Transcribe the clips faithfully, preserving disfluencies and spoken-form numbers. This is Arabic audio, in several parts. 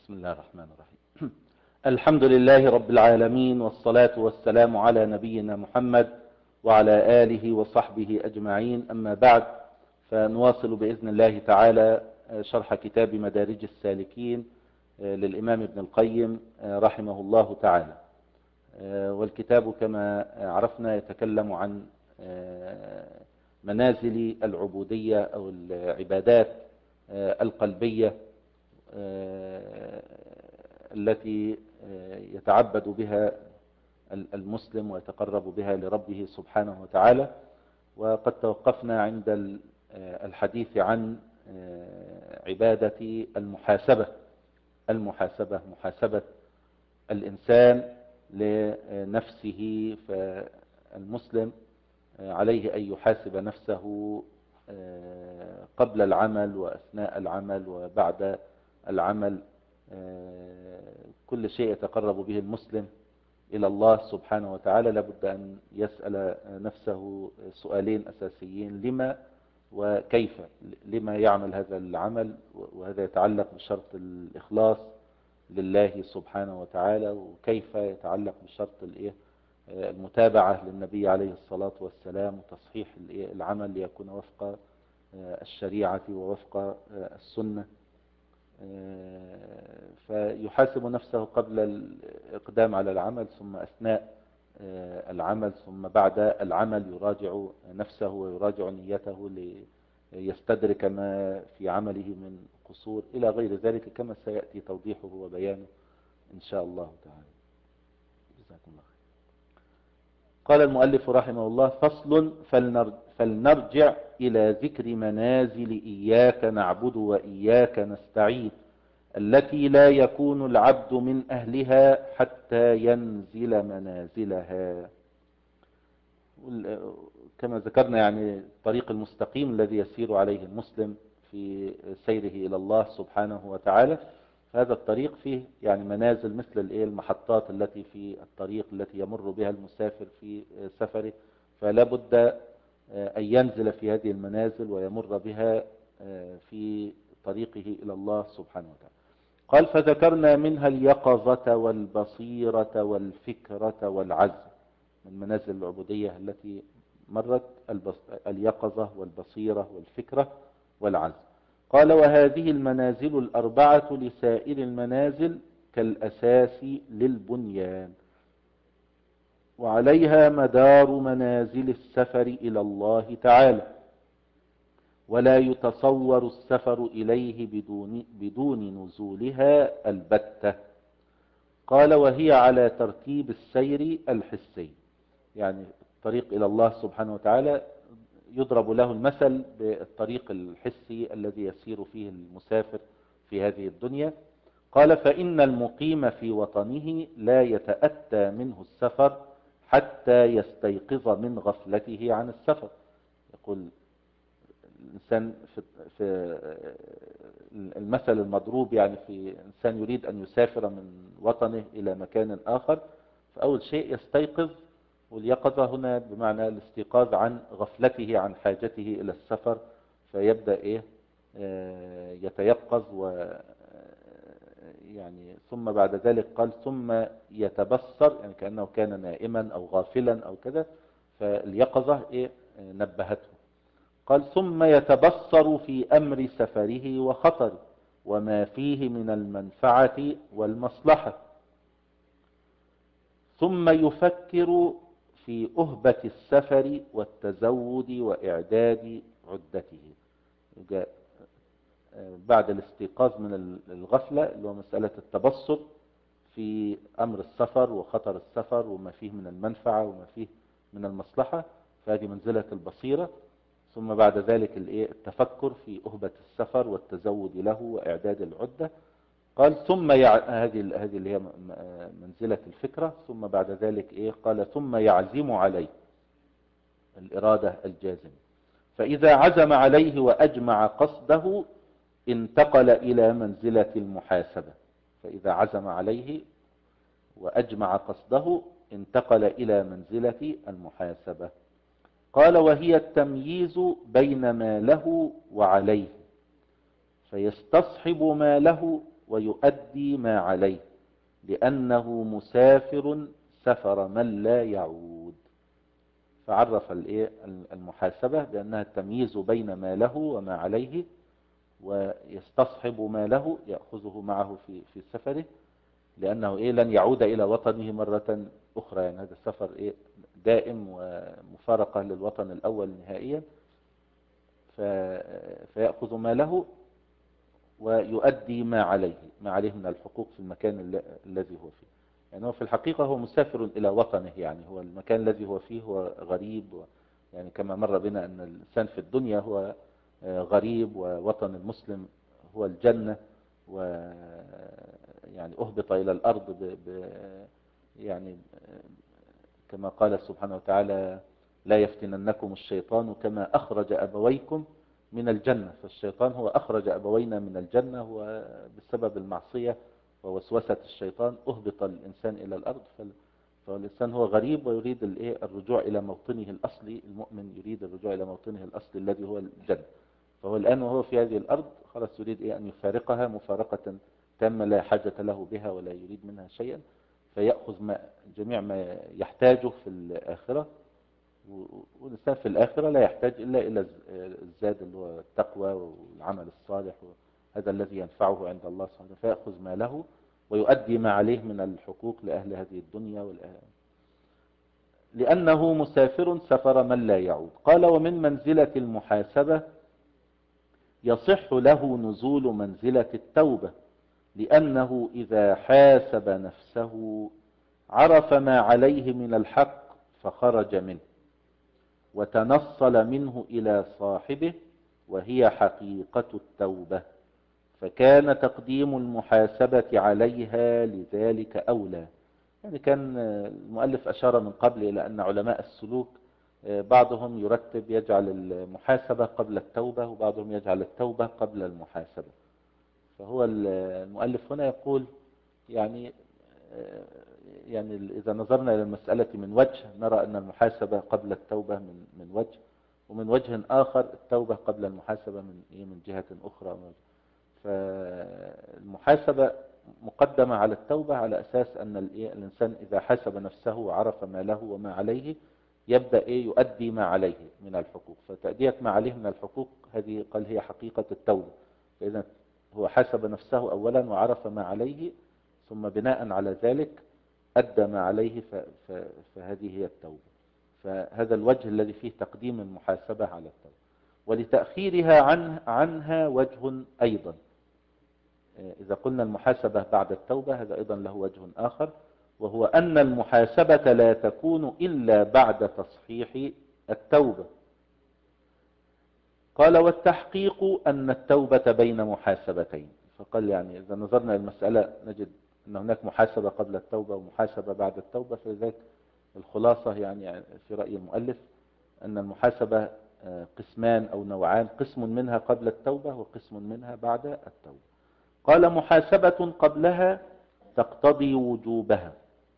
بسم الله الرحمن الرحيم. الحمد لله رب العالمين، والصلاة والسلام على نبينا محمد وعلى آله وصحبه أجمعين. أما بعد، فنواصل بإذن الله تعالى شرح كتاب مدارج السالكين للإمام ابن القيم رحمه الله تعالى. والكتاب كما عرفنا يتكلم عن منازل العبودية أو العبادات القلبية التي يتعبد بها المسلم ويتقرب بها لربه سبحانه وتعالى. وقد توقفنا عند الحديث عن عبادة المحاسبة المحاسبة محاسبة الإنسان لنفسه. فالمسلم عليه أن يحاسب نفسه قبل العمل وأثناء العمل وبعد العمل. كل شيء يتقرب به المسلم إلى الله سبحانه وتعالى لابد أن يسأل نفسه سؤالين أساسيين: لما وكيف. لما يعمل هذا العمل، وهذا يتعلق بشرط الإخلاص لله سبحانه وتعالى، وكيف يتعلق بشرط المتابعة للنبي عليه الصلاة والسلام وتصحيح العمل ليكون وفق الشريعة ووفق السنة. فيحاسب نفسه قبل الإقدام على العمل، ثم أثناء العمل، ثم بعد العمل يراجع نفسه ويراجع نيته ليستدرك ما في عمله من قصور إلى غير ذلك، كما سيأتي توضيحه وبيانه إن شاء الله تعالى. جزاكم الله خير. قال المؤلف رحمه الله: فصل. فلنرجع إلى ذكر منازل إياك نعبد وإياك نستعين، التي لا يكون العبد من أهلها حتى ينزل منازلها. كما ذكرنا يعني الطريق المستقيم الذي يسير عليه المسلم في سيره إلى الله سبحانه وتعالى. هذا الطريق فيه يعني منازل مثل المحطات التي في الطريق التي يمر بها المسافر في سفره، فلا بد أن ينزل في هذه المنازل ويمر بها في طريقه إلى الله سبحانه وتعالى. قال: فذكرنا منها اليقظة والبصيرة والفكرة والعزم. من منازل العبودية التي مرت اليقظة والبصيرة والفكرة والعزم. قال: وهذه المنازل الأربعة لسائر المنازل كالأساس للبنيان، وعليها مدار منازل السفر إلى الله تعالى، ولا يتصور السفر إليه بدون, بدون نزولها البتة. قال: وهي على ترتيب السير الحسي، يعني الطريق إلى الله سبحانه وتعالى يضرب له المثل بالطريق الحسي الذي يسير فيه المسافر في هذه الدنيا. قال: فإن المقيم في وطنه لا يتأتى منه السفر حتى يستيقظ من غفلته عن السفر. يقول الإنسان في المثل المضروب يعني في إنسان يريد أن يسافر من وطنه إلى مكان آخر، فأول شيء يستيقظ، واليقظة هنا بمعنى الاستيقاظ عن غفلته عن حاجته إلى السفر، فيبدأ إيه يتيقظ و يعني ثم بعد ذلك قال: ثم يتبصر، يعني كأنه كان نائما أو غافلا أو كذا، فاليقظة إيه نبهته. قال: ثم يتبصر في أمر سفره وخطره وما فيه من المنفعة والمصلحة، ثم يفكر في أهبة السفر والتزود وإعداد عدته. بعد الاستيقاظ من الغفلة اللي هو مسألة التبصر في أمر السفر وخطر السفر وما فيه من المنفعة وما فيه من المصلحة، فهذه منزلة البصيرة. ثم بعد ذلك التفكر في أهبة السفر والتزود له وإعداد العدة. قال: ثم يع... هذه هذه اللي هي منزلة الفكرة. ثم بعد ذلك إيه؟ قال: ثم يعزم عليه، الإرادة الجازمة. فإذا عزم عليه وأجمع قصده انتقل إلى منزلة المحاسبة. فإذا عزم عليه وأجمع قصده انتقل إلى منزلة المحاسبة. قال: وهي التمييز بين ما له وعليه، فيستصحب ما له ويؤدي ما عليه لأنه مسافر سفر من لا يعود. فعرف الايه المحاسبة بأنها التمييز بين ما له وما عليه، ويستصحب ما له يأخذه معه في في سفره، لأنه إيه لن يعود إلى وطنه مرة أخرى. يعني هذا السفر إيه دائم ومفارقة للوطن الأول نهائيا. فيأخذ ما له ويؤدي ما عليه ما عليه من الحقوق في المكان الذي هو فيه. يعني هو في الحقيقة هو مسافر إلى وطنه، يعني هو المكان الذي هو فيه هو غريب. يعني كما مر بنا أن الإنسان في الدنيا هو غريب، ووطن المسلم هو الجنة، و يعني أهبط إلى الأرض ب... ب... يعني كما قال سبحانه وتعالى: لا يفتننكم الشيطان كما أخرج أبويكم من الجنة. فالشيطان هو أخرج أبوينا من الجنة، هو بسبب المعصية ووسوسة الشيطان أهبط الإنسان إلى الأرض. فالإنسان هو غريب ويريد الرجوع إلى موطنه الأصلي. المؤمن يريد الرجوع إلى موطنه الأصلي الذي هو الجنة. فهو الآن وهو في هذه الأرض خلاص يريد أن يفارقها مفارقة تامة، لا حاجة له بها ولا يريد منها شيئا، فيأخذ ما جميع ما يحتاجه في الآخرة. والإنسان في الآخرة لا يحتاج إلا إلى الزاد اللي هو التقوى والعمل الصالح، هذا الذي ينفعه عند الله سبحانه. فيأخذ ما له ويؤدي ما عليه من الحقوق لأهل هذه الدنيا والآخرة، لأنه مسافر سفر من لا يعود. قال: ومن منزلة المحاسبة يصح له نزول منزلة التوبة، لأنه إذا حاسب نفسه عرف ما عليه من الحق فخرج منه وتنصل منه إلى صاحبه، وهي حقيقة التوبة، فكان تقديم المحاسبة عليها لذلك أولى. يعني كان المؤلف أشار من قبل إلى أن علماء السلوك بعضهم يرتب يجعل المحاسبة قبل التوبة، وبعضهم يجعل التوبة قبل المحاسبة. فهو المؤلف هنا يقول يعني يعني إذا نظرنا إلى المسألة من وجه نرى أن المحاسبة قبل التوبة من من وجه، ومن وجه آخر التوبة قبل المحاسبة من من جهة أخرى. فالمحاسبة مقدمة على التوبة على أساس أن الإنسان إذا حاسب نفسه وعرف ما له وما عليه يبدأ إيه يؤدي ما عليه من الحقوق. فتأدية ما عليه من الحقوق هذه قال هي حقيقة التوبة. فإذا هو حاسب نفسه أولا وعرف ما عليه، ثم بناء على ذلك أدى ما عليه، فهذه هي التوبة. فهذا الوجه الذي فيه تقديم المحاسبة على التوبة. ولتأخيرها عنه عنها وجه أيضا. إذا قلنا المحاسبة بعد التوبة هذا أيضا له وجه آخر، وهو أن المحاسبة لا تكون إلا بعد تصحيح التوبة. قال: والتحقيق أن التوبة بين محاسبتين. فقال يعني إذا نظرنا المسألة نجد أن هناك محاسبة قبل التوبة ومحاسبة بعد التوبة. فلذلك الخلاصة يعني في رأي المؤلف أن المحاسبة قسمان أو نوعان: قسم منها قبل التوبة وقسم منها بعد التوبة. قال: محاسبة قبلها تقتضي وجوبها،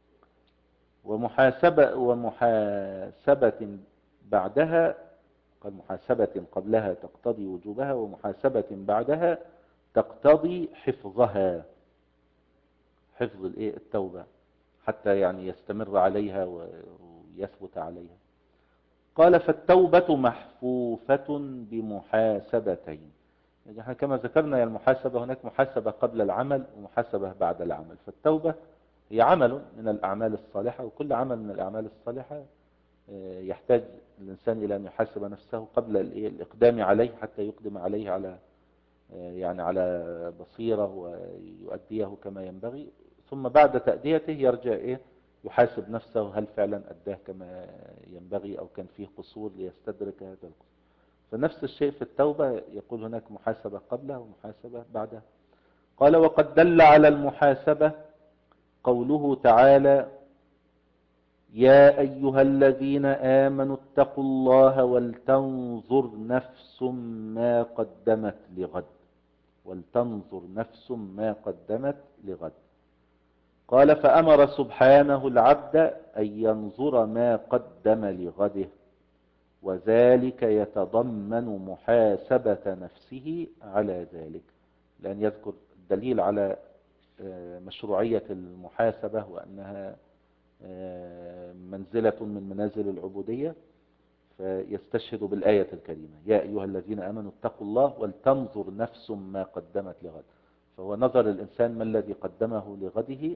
ومحاسبة ومحاسبة بعدها قال محاسبة قبلها تقتضي وجوبها، ومحاسبة بعدها تقتضي حفظها، حفظ الايه التوبة حتى يعني يستمر عليها ويثبت عليها. قال: فالتوبة محفوفة بمحاسبتين. يعني كما ذكرنا يا المحاسبة هناك محاسبة قبل العمل ومحاسبة بعد العمل. فالتوبة هي عمل من الأعمال الصالحة، وكل عمل من الأعمال الصالحة يحتاج الإنسان إلى أن يحاسب نفسه قبل الإقدام عليه حتى يقدم عليه على يعني على بصيرة ويؤديه كما ينبغي. ثم بعد تأديته يرجع إيه يحاسب نفسه هل فعلا أداه كما ينبغي أو كان فيه قصور ليستدرك هذا القصور. فنفس الشيء في التوبة، يقول هناك محاسبة قبلها ومحاسبة بعدها. قال: وقد دل على المحاسبة قوله تعالى: يا أيها الذين آمنوا اتقوا الله ولتنظر نفس ما قدمت لغد، ولتنظر نفس ما قدمت لغد. قال: فأمر سبحانه العبد أن ينظر ما قدم لغده، وذلك يتضمن محاسبة نفسه على ذلك. لأن يذكر دليل على مشروعية المحاسبة وأنها منزلة من منازل العبودية، فيستشهد بالآية الكريمة: يا أيها الذين آمنوا اتقوا الله ولتنظر نفس ما قدمت لغد. فهو نظر الإنسان ما الذي قدمه لغده،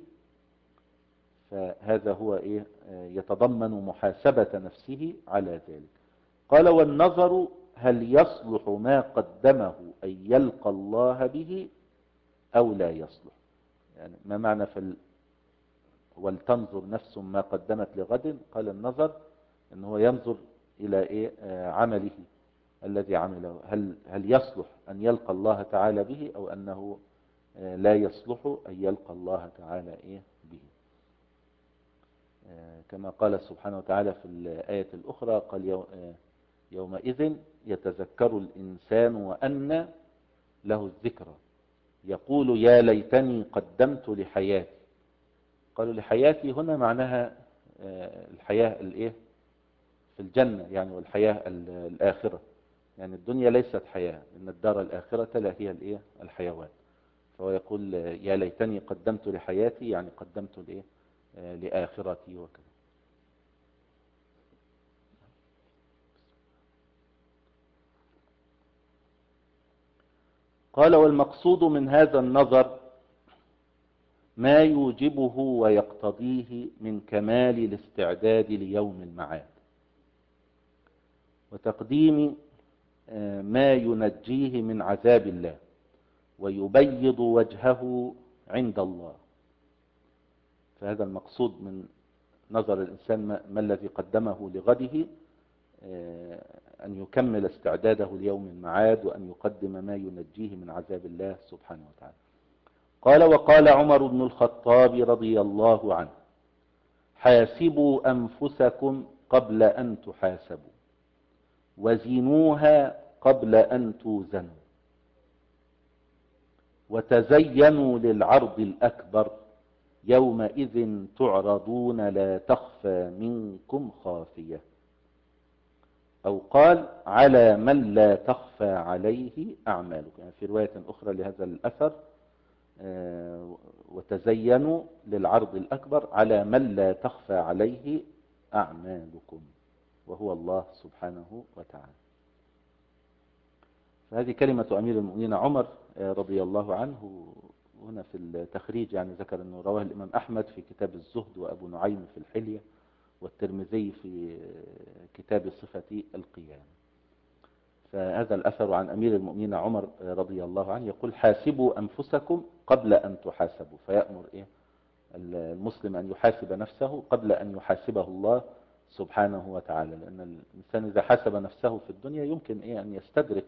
فهذا هو إيه يتضمن محاسبة نفسه على ذلك. قال: والنظر هل يصلح ما قدمه أن يلقى الله به أو لا يصلح. يعني ما معنى فال ولتنظر نفس ما قدمت لغد؟ قال: النظر ان هو ينظر الى ايه عمله الذي عمله، هل هل يصلح ان يلقى الله تعالى به او انه لا يصلح ان يلقى الله تعالى ايه به. كما قال سبحانه وتعالى في الآية الأخرى: قال: يومئذ يتذكر الإنسان وأنى له الذكرى يقول يا ليتني قدمت لحياتي. قالوا لحياتي هنا معناها الحياة الايه في الجنة يعني، والحياة الآخرة. يعني الدنيا ليست حياة، إن الدار الآخرة لا هي الايه الحيوان. فهو يقول يا ليتني قدمت لحياتي، يعني قدمت الايه لآخرتي وكذا. قال: والمقصود من هذا النظر ما يوجبه ويقتضيه من كمال الاستعداد ليوم المعاد، وتقديم ما ينجيه من عذاب الله ويبيض وجهه عند الله. فهذا المقصود من نظر الإنسان ما الذي قدمه لغده، أن يكمل استعداده ليوم المعاد وأن يقدم ما ينجيه من عذاب الله سبحانه وتعالى. قال: وقال عمر بن الخطاب رضي الله عنه: حاسبوا أنفسكم قبل أن تحاسبوا وزنوها قبل أن توزنوا وتزينوا للعرض الأكبر يومئذ تعرضون لا تخفى منكم خافية. أو قال: على من لا تخفى عليه أعمالكم. يعني في رواية أخرى لهذا الأثر: وتزينوا للعرض الأكبر على من لا تخفى عليه أعمالكم، وهو الله سبحانه وتعالى. فهذه كلمة أمير المؤمنين عمر رضي الله عنه. هنا في التخريج يعني ذكر أنه رواه الإمام أحمد في كتاب الزهد، وأبو نعيم في الحلية، والترمذي في كتاب صفة القيامة. فهذا الأثر عن أمير المؤمنين عمر رضي الله عنه يقول: حاسبوا أنفسكم قبل أن تحاسبوا. فيأمر إيه المسلم أن يحاسب نفسه قبل أن يحاسبه الله سبحانه وتعالى، لأن الإنسان إذا حاسب نفسه في الدنيا يمكن إيه أن يستدرك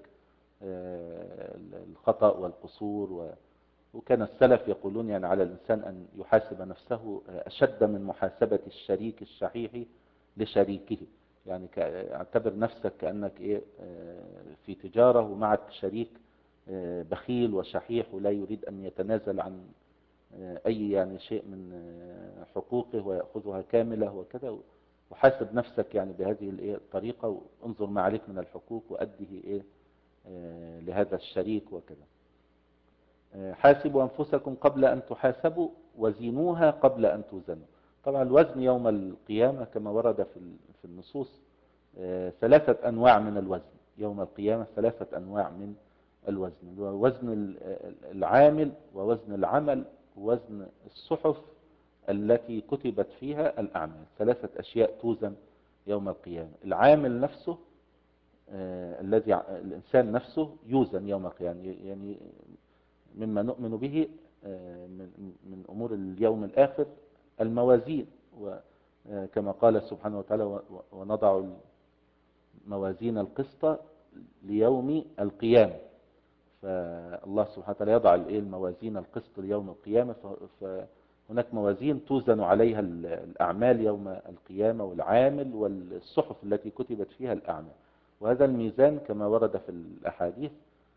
الخطأ والقصور. وكان السلف يقولون يعني على الإنسان أن يحاسب نفسه أشد من محاسبة الشريك الشحيح لشريكه. يعني اعتبر نفسك كأنك إيه في تجارة ومعك شريك بخيل وشحيح ولا يريد أن يتنازل عن أي يعني شيء من حقوقه ويأخذها كاملة وكذا. وحاسب نفسك يعني بهذه الطريقة، وانظر ما عليك من الحقوق وأديه إيه لهذا الشريك وكذا. حاسبوا أنفسكم قبل أن تحاسبوا وزنوها قبل أن توزنوا. طبعا الوزن يوم القيامة كما ورد في النصوص ثلاثة أنواع من الوزن يوم القيامة، ثلاثة أنواع من الوزن: وزن العامل، ووزن العمل، ووزن الصحف التي كتبت فيها الأعمال. ثلاثة أشياء توزن يوم القيامة. العامل نفسه الذي الإنسان نفسه يوزن يوم القيامة، يعني مما نؤمن به من أمور اليوم الآخر الموازين، وكما قال سبحانه وتعالى: ونضع الموازين القسط ليوم القيامة. فالله سبحانه وتعالى يضع الموازين القسط ليوم القيامة، فهناك موازين توزن عليها الأعمال يوم القيامة، والعامل والصحف التي كتبت فيها الأعمال. وهذا الميزان كما ورد في الأحاديث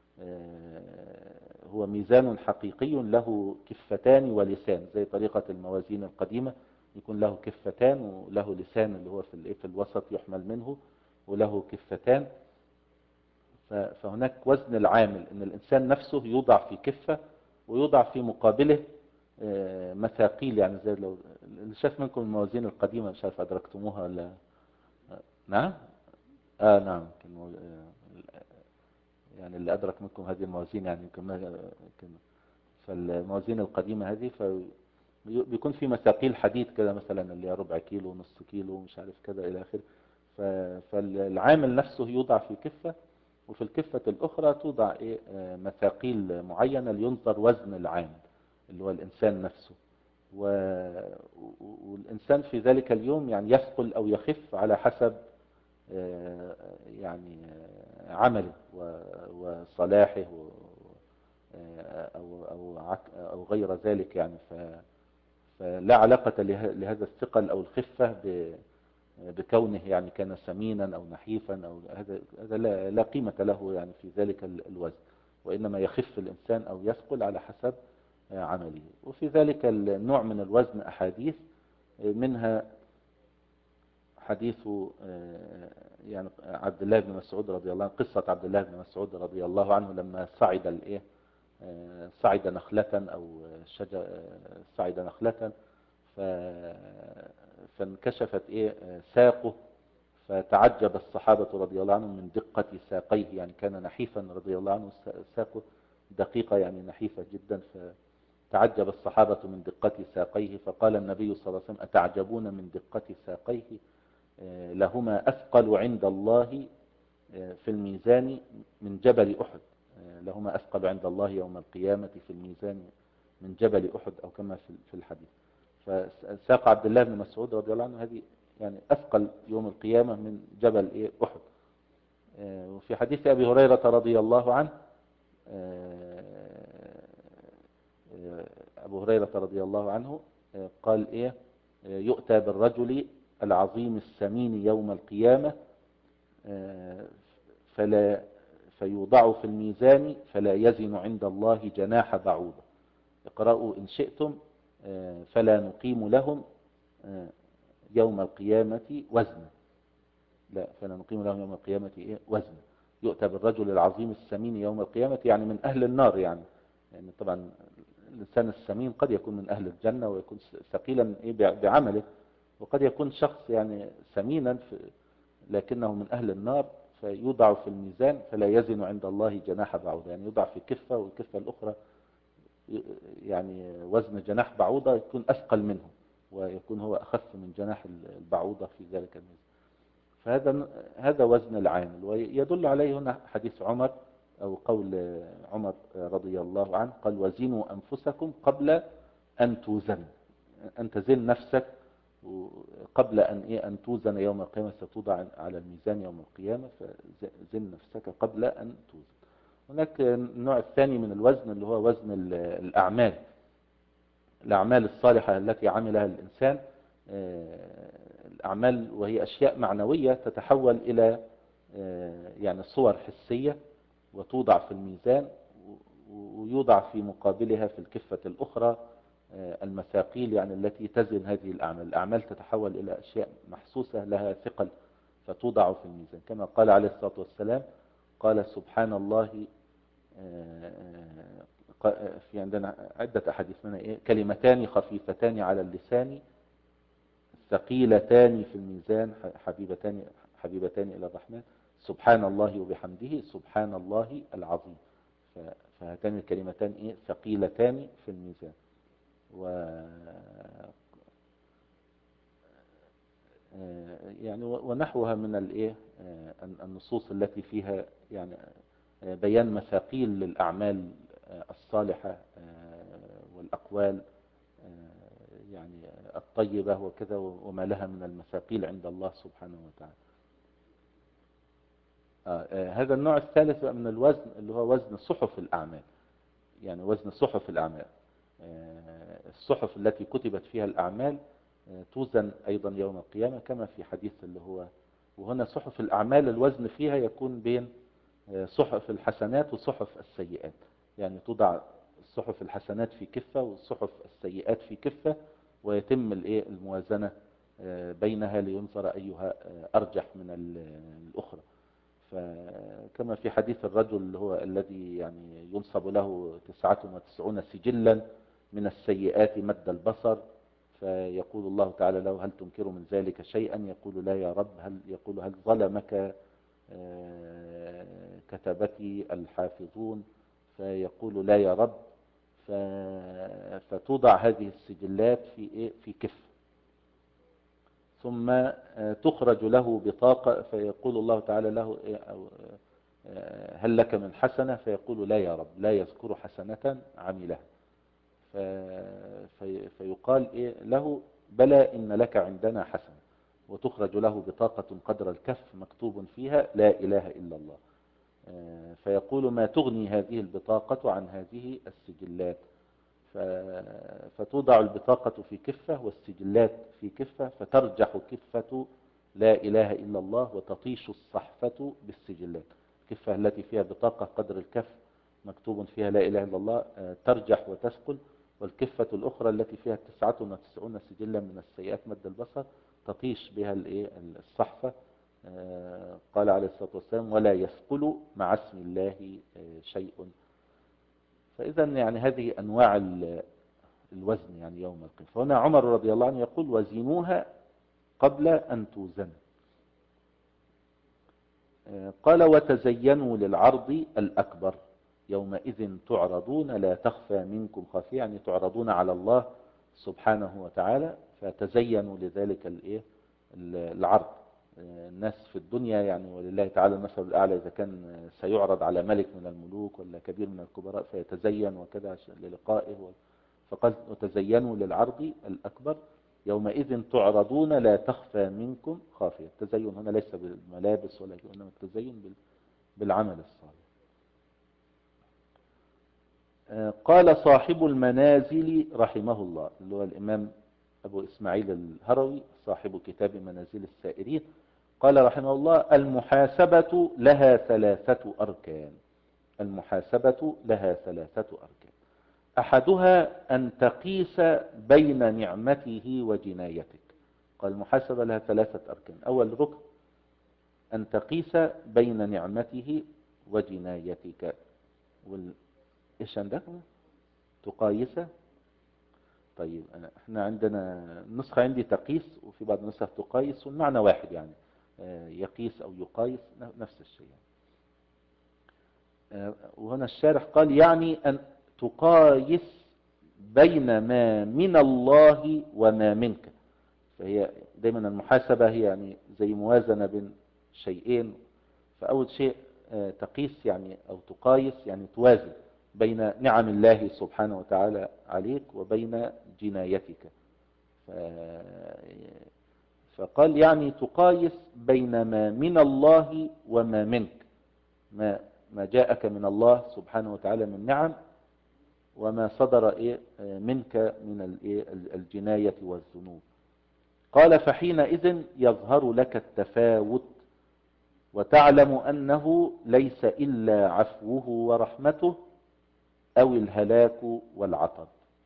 هو ميزان حقيقي له كفتان ولسان، زي طريقة الموازين القديمة يكون له كفتان وله لسان اللي هو في في الوسط يحمل منه، وله كفتان. فهناك وزن العامل ان الانسان نفسه يوضع في كفة، ويوضع في مقابله آه، مثاقيل، يعني زي لو اللي شاف منكم الموازين القديمة، مش عارف أدركتموها ولا. نعم. آه نعم يمكن مو- آه، يعني اللي أدرك منكم هذه الموازين يعني يمكن ما- يمكن فالموازين القديمة هذه فبيكون في مثاقيل حديد كده مثلا، اللي هي ربع كيلو، نص كيلو، مش عارف كده إلى آخره. ف- فالعامل نفسه يوضع في كفة، وفي الكفة الأخرى توضع إيه آه، مثاقيل معينة لينظر وزن العامل اللي هو الإنسان نفسه. و- والإنسان في ذلك اليوم يعني يثقل أو يخف على حسب آه، يعني آه، عمله و- وصلاحه و- آه، أو أو عك- أو غير ذلك يعني. ف- فلا علاقة له- لهذا الثقل أو الخفة ب- بكونه يعني كان سمينا أو نحيفا، أو هذا هذا لا لا قيمة له يعني في ذلك ال- الوزن، وإنما يخف الإنسان أو يثقل على حسب آه، عمله. وفي ذلك النوع من الوزن أحاديث، آه، منها حديث آه، يعني عبد الله بن مسعود رضي الله عنه، قصة عبد الله بن مسعود رضي الله عنه لما صعد الايه آه، صعد نخلة او شجر، آه، صعد نخلة، ف- فانكشفت ايه آه، ساقه، فتعجب الصحابة رضي الله عنهم من دقة ساقيه، يعني كان نحيفا رضي الله عنه، ساقه دقيقة يعني نحيفة جدا. فتعجب الصحابة من دقة ساقيه، فقال النبي صلى الله عليه وسلم: أتعجبون من دقة ساقيه؟ آه، لهما أثقل عند الله آه، في الميزان من جبل أحد. آه، لهما أثقل عند الله يوم القيامة في الميزان من جبل أحد، أو كما في في الحديث. فساق عبد الله بن مسعود رضي الله عنه هذه يعني أثقل يوم القيامة من جبل إيه أحد. آه، وفي حديث أبي هريرة رضي الله عنه، آه، آه، أبو هريرة رضي الله عنه آه، قال إيه آه، يؤتى بالرجل العظيم السمين يوم القيامة، آه، فلا فيوضع في الميزان فلا يزن عند الله جناح بعوضة. اقرأوا إن شئتم: آه، فلا نقيم لهم آه، يوم القيامة وزنا. لا، فلا نقيم لهم يوم القيامة إيه وزنا. يؤتى بالرجل العظيم السمين يوم القيامة، يعني من أهل النار يعني. يعني طبعا الإنسان السمين قد يكون من أهل الجنة ويكون ثقيلا إيه بعمله، وقد يكون شخص يعني سمينا في لكنه من أهل النار، فيوضع في الميزان فلا يزن عند الله جناح بعوضة، يعني يوضع في كفة، والكفة الأخرى يعني وزن جناح بعوضة يكون أثقل منه، ويكون هو أخف من جناح البعوضة في ذلك الميزان. فهذا هذا وزن العامل. ويدل عليه هنا حديث عمر، أو قول عمر رضي الله عنه، قال: وزنوا أنفسكم قبل أن توزن. أن تزن نفسك قبل أن إيه أن توزن يوم القيامة، ستوضع على الميزان يوم القيامة، فزن نفسك قبل أن توزن. هناك النوع الثاني من الوزن اللي هو وزن الأعمال، الأعمال الصالحة التي عملها الإنسان. آه، الأعمال وهي أشياء معنوية تتحول إلى آه، يعني صور حسية، وتوضع في الميزان، ويوضع في مقابلها في الكفة الأخرى آه، المثاقيل، يعني التي تزن هذه الأعمال. الأعمال تتحول إلى أشياء محسوسة لها ثقل، فتوضع في الميزان، كما قال عليه الصلاة والسلام: قال سبحان الله. آه، آه، في عندنا عدة أحاديث منها إيه كلمتان خفيفتان على اللسان ثقيلتان في الميزان حبيبتان حبيبتان إلى الرحمن: سبحان الله وبحمده سبحان الله العظيم. فهاتان الكلمتان إيه ثقيلتان في الميزان. و يعني ونحوها من الايه النصوص التي فيها يعني بيان مثاقيل للأعمال الصالحة والأقوال يعني الطيبة وكذا، وما لها من المثاقيل عند الله سبحانه وتعالى. هذا النوع الثالث من الوزن اللي هو وزن صحف الأعمال، يعني وزن صحف الأعمال. الصحف التي كتبت فيها الأعمال توزن أيضا يوم القيامة، كما في حديث اللي هو. وهنا صحف الأعمال الوزن فيها يكون بين صحف الحسنات وصحف السيئات، يعني توضع صحف الحسنات في كفة وصحف السيئات في كفة، ويتم الايه الموازنة بينها لينظر أيها أرجح من الأخرى. فكما في حديث الرجل اللي هو الذي يعني ينصب له تسعة وتسعون سجلا من السيئات مد البصر، فيقول الله تعالى له: هل تنكر من ذلك شيئا؟ يقول: لا يا رب. هل يقول: هل ظلمك كتبتي الحافظون؟ فيقول: لا يا رب. فتوضع هذه السجلات في إيه؟ في كفة، ثم تخرج له بطاقة، فيقول الله تعالى له: هل لك من حسنة؟ فيقول: لا يا رب. لا يذكر حسنة عملها. فيقال إيه له: بلى إن لك عندنا حسنة. وتخرج له بطاقة قدر الكف مكتوب فيها: لا إله إلا الله. فيقول: ما تغني هذه البطاقة عن هذه السجلات؟ فتوضع البطاقة في كفة والسجلات في كفة، فترجح كفة لا إله إلا الله وتطيش الصحفة بالسجلات. الكفة التي فيها بطاقة قدر الكف مكتوب فيها لا إله إلا الله ترجح وتثقل، والكفة الأخرى التي فيها تسعة وتسعون سجلا من السيئات مد البصر تطيش بها الصحفة. قال عليه الصلاة والسلام: ولا يثقل مع اسم الله شيء. فإذا يعني هذه أنواع الوزن يعني يوم القيامة. فهنا عمر رضي الله عنه يقول: وزنوها قبل أن توزن. قال: وتزينوا للعرض الأكبر يومئذ تعرضون لا تخفى منكم خافية، يعني تعرضون على الله سبحانه وتعالى، فتزينوا لذلك العرض. الناس في الدنيا يعني ولله تعالى المثل الأعلى، إذا كان سيعرض على ملك من الملوك ولا كبير من الكبراء فيتزين وكذا للقائه، فقال: وتزينوا للعرض الأكبر يومئذ تعرضون لا تخفى منكم خافية. التزين هنا ليس بالملابس ولا إنما التزين بالعمل الصالح. قال صاحب المنازل رحمه الله، اللي هو الإمام أبو إسماعيل الهروي صاحب كتاب منازل السائرين، قال رحمه الله: المحاسبة لها ثلاثة أركان. المحاسبة لها ثلاثة أركان. أحدها أن تقيس بين نعمته وجنايتك. قال: المحاسبة لها ثلاثة أركان. أول ركن أن تقيس بين نعمته وجنايتك. وال... إيش عندكم؟ تقايس. طيب أنا احنا عندنا نسخة عندي تقيس، وفي بعض النسخ تقايس، والمعنى واحد يعني يقيس أو يقايس نفس الشيء. وهنا الشارح قال: يعني أن تقايس بين ما من الله وما منك. فهي دايما المحاسبة هي يعني زي موازنة بين شيئين. فأول شيء تقيس يعني أو تقايس يعني توازن بين نعم الله سبحانه وتعالى عليك وبين جنايتك. فقال: يعني تقايس بين ما من الله وما منك، ما ما جاءك من الله سبحانه وتعالى من نعم، وما صدر إيه منك من الجناية والذنوب. قال: فحينئذ يظهر لك التفاوت، وتعلم أنه ليس إلا عفوه ورحمته أو الهلاك والعطب.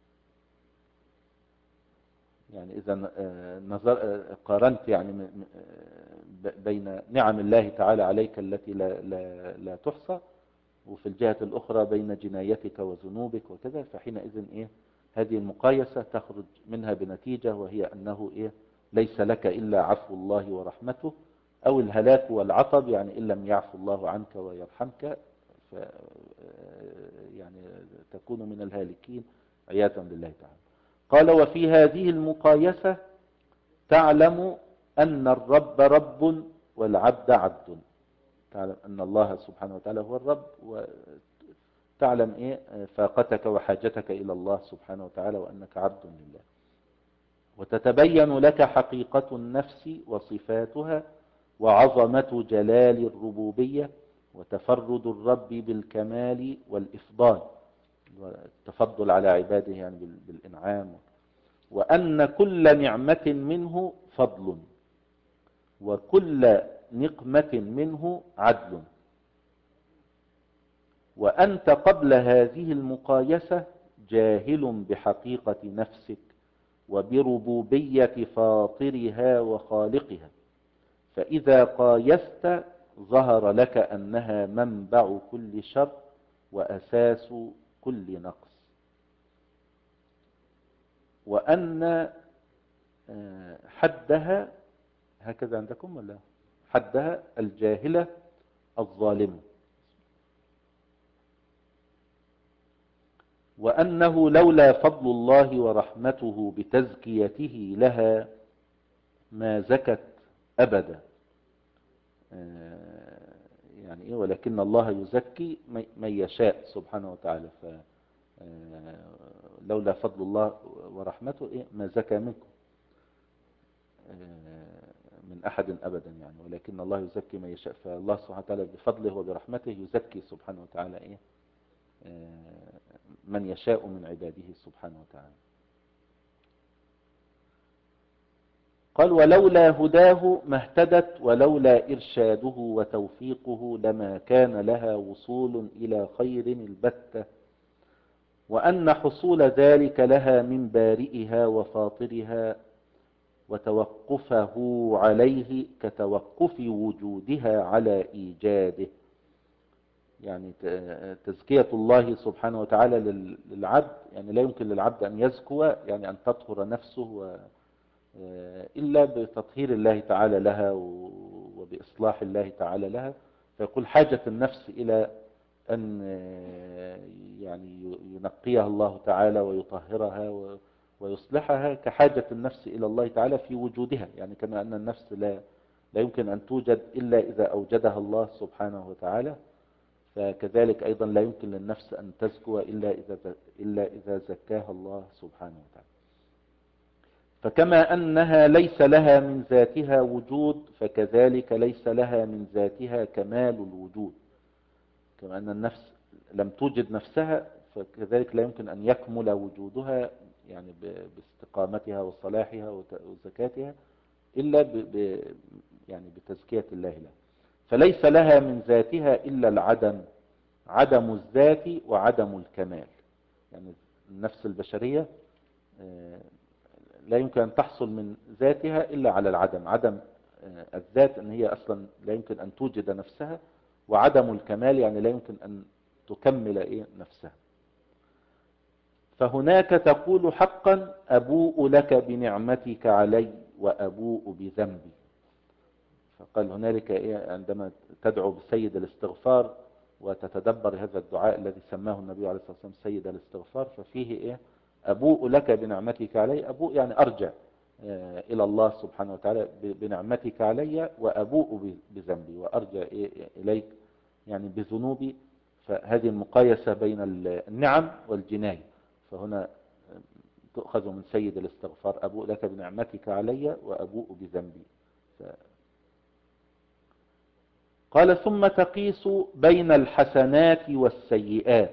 يعني إذا نظر قارنت يعني بين نعم الله تعالى عليك التي لا, لا, لا تحصى، وفي الجهة الأخرى بين جنايتك وذنوبك وكذا، فحينئذ إيه هذه المقايسة تخرج منها بنتيجة، وهي أنه إيه ليس لك إلا عفو الله ورحمته أو الهلاك والعطب، يعني إن لم يعفو الله عنك ويرحمك ف يعني تكون من الهالكين عياذا بالله تعالى. قال: وفي هذه المقايسة تعلم أن الرب رب والعبد عبد. تعلم أن الله سبحانه وتعالى هو الرب، وتعلم إيه فاقتك وحاجتك إلى الله سبحانه وتعالى وأنك عبد لله. وتتبين لك حقيقة النفس وصفاتها وعظمة جلال الربوبية وتفرد الرب بالكمال والإفضال، التفضل على عباده يعني بالإنعام، وأن كل نعمة منه فضل وكل نقمة منه عدل. وأنت قبل هذه المقايسة جاهل بحقيقة نفسك وبربوبية فاطرها وخالقها، فإذا قايست ظهر لك أنها منبع كل شر وأساس كل نقص، وأن حدها هكذا عندكم ولا حدها الجاهلة الظالمة، وأنه لولا فضل الله ورحمته بتزكيته لها ما زكت أبدا. يعني إيه؟ ولكن الله يزكي من يشاء سبحانه وتعالى، فلولا فضل الله ورحمته إيه؟ ما زكى منكم من أحد أبدا يعني، ولكن الله يزكي من يشاء. فالله سبحانه وتعالى بفضله وبرحمته يزكي سبحانه وتعالى إيه؟ من يشاء من عباده سبحانه وتعالى. قال ولولا هداه ما اهتدت، ولولا إرشاده وتوفيقه لما كان لها وصول إلى خير البتة، وأن حصول ذلك لها من بارئها وفاطرها، وتوقفه عليه كتوقف وجودها على إيجاده. يعني تزكية الله سبحانه وتعالى للعبد، يعني لا يمكن للعبد أن يزكو، يعني أن تطهر نفسه إلا بتطهير الله تعالى لها وبإصلاح الله تعالى لها. فيقول حاجة النفس إلى أن يعني ينقيها الله تعالى ويطهرها ويصلحها كحاجة النفس إلى الله تعالى في وجودها، يعني كما أن النفس لا لا يمكن أن توجد إلا إذا أوجدها الله سبحانه وتعالى، فكذلك أيضا لا يمكن للنفس أن تزكو إلا إذا إلا إذا زكاها الله سبحانه وتعالى. فكما أنها ليس لها من ذاتها وجود، فكذلك ليس لها من ذاتها كمال الوجود. كما أن النفس لم توجد نفسها، فكذلك لا يمكن أن يكمل وجودها يعني باستقامتها وصلاحها وزكاتها إلا ب ب يعني بتزكية الله لها. فليس لها من ذاتها إلا العدم، عدم الذات وعدم الكمال. يعني النفس البشرية لا يمكن أن تحصل من ذاتها إلا على العدم، عدم الذات أن هي أصلا لا يمكن أن توجد نفسها، وعدم الكمال يعني لا يمكن أن تكمل إيه نفسها. فهناك تقول حقا أبوء لك بنعمتك علي وأبوء بذنبي. فقال هنالك إيه عندما تدعو بسيد الاستغفار وتتدبر هذا الدعاء الذي سماه النبي عليه الصلاة والسلام سيد الاستغفار، ففيه إيه أبوء لك بنعمتك علي. أبوء يعني أرجع إلى الله سبحانه وتعالى بنعمتك علي، وأبوء بذنبي وأرجع إليك يعني بذنوبي. فهذه المقايسة بين النعم والجناية، فهنا تؤخذ من سيد الاستغفار أبوء لك بنعمتك علي وأبوء بذنبي. قال ثم تقيس بين الحسنات والسيئات،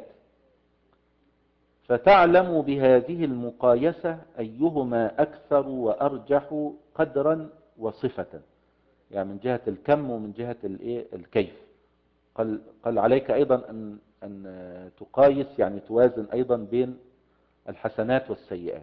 فتعلم بهذه المقايسة أيهما أكثر وأرجح قدرا وصفة، يعني من جهة الكم ومن جهة الكيف. قال, قال عليك أيضا أن, أن تقايس يعني توازن أيضا بين الحسنات والسيئات،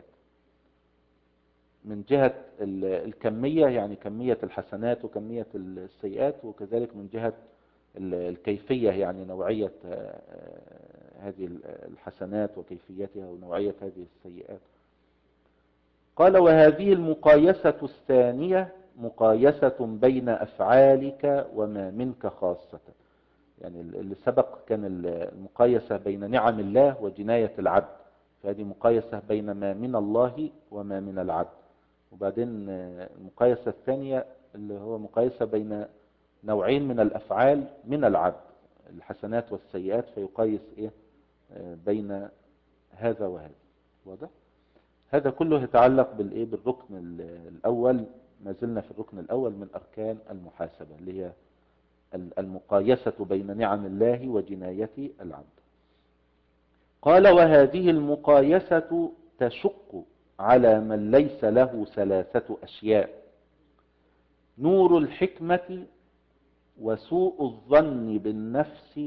من جهة الكمية يعني كمية الحسنات وكمية السيئات، وكذلك من جهة الكيفية يعني نوعية هذه الحسنات وكيفيتها ونوعية هذه السيئات. قال وهذه المقايسة الثانية مقايسة بين أفعالك وما منك خاصة. يعني اللي سبق كان المقايسة بين نعم الله وجناية العبد، فهذه مقايسة بين ما من الله وما من العبد. وبعدين المقايسة الثانية اللي هو مقايسة بين نوعين من الأفعال من العبد، الحسنات والسيئات، فيقايس إيه بين هذا وهذا. واضح؟ هذا كله يتعلق بالإيه بالركن الأول. ما زلنا في الركن الأول من أركان المحاسبة، اللي هي المقايسة بين نعم الله وجناية العبد. قال وهذه المقايسة تشق على من ليس له ثلاثة أشياء: نور الحكمة، وسوء الظن بالنفس،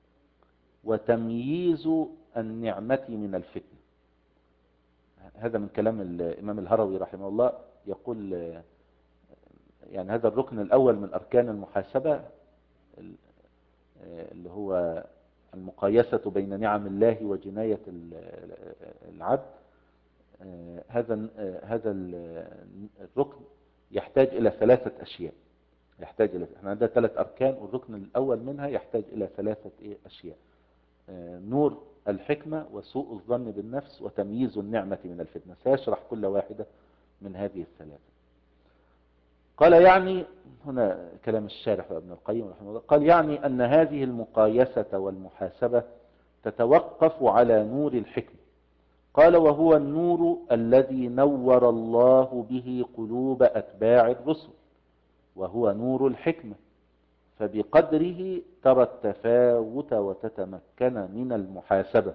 وتمييز النعمة من الفتنة. هذا من كلام الإمام الهروي رحمه الله. يقول يعني هذا الركن الأول من أركان المحاسبة اللي هو المقايسة بين نعم الله وجناية العبد، هذا هذا الركن يحتاج إلى ثلاثة أشياء. يحتاج إلى احنا عندنا ثلاث أركان، والركن الأول منها يحتاج إلى ثلاثة أشياء: نور الحكمة، وسوء الظن بالنفس، وتمييز النعمة من الفتنة. سيشرح كل واحدة من هذه الثلاثة. قال يعني هنا كلام الشارح ابن القيم رحمه الله، قال يعني أن هذه المقايسة والمحاسبة تتوقف على نور الحكمة. قال وهو النور الذي نور الله به قلوب أتباع الرسل، وهو نور الحكمة، فبقدره ترى التفاوت وتتمكن من المحاسبة.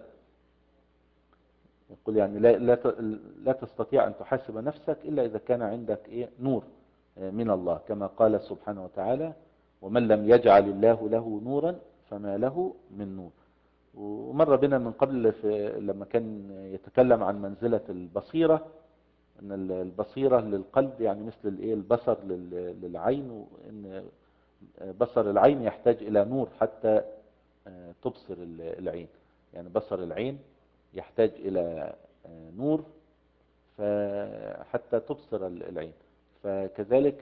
يقول يعني لا, لا, لا تستطيع أن تحاسب نفسك إلا إذا كان عندك إيه؟ نور من الله، كما قال سبحانه وتعالى: ومن لم يجعل الله له نورا فما له من نور. ومر بنا من قبل في لما كان يتكلم عن منزلة البصيرة، أن البصيرة للقلب يعني مثل الإيه؟ البصر للعين، وأن بصر العين يحتاج إلى نور حتى تبصر العين. يعني بصر العين يحتاج إلى نور حتى تبصر العين. فكذلك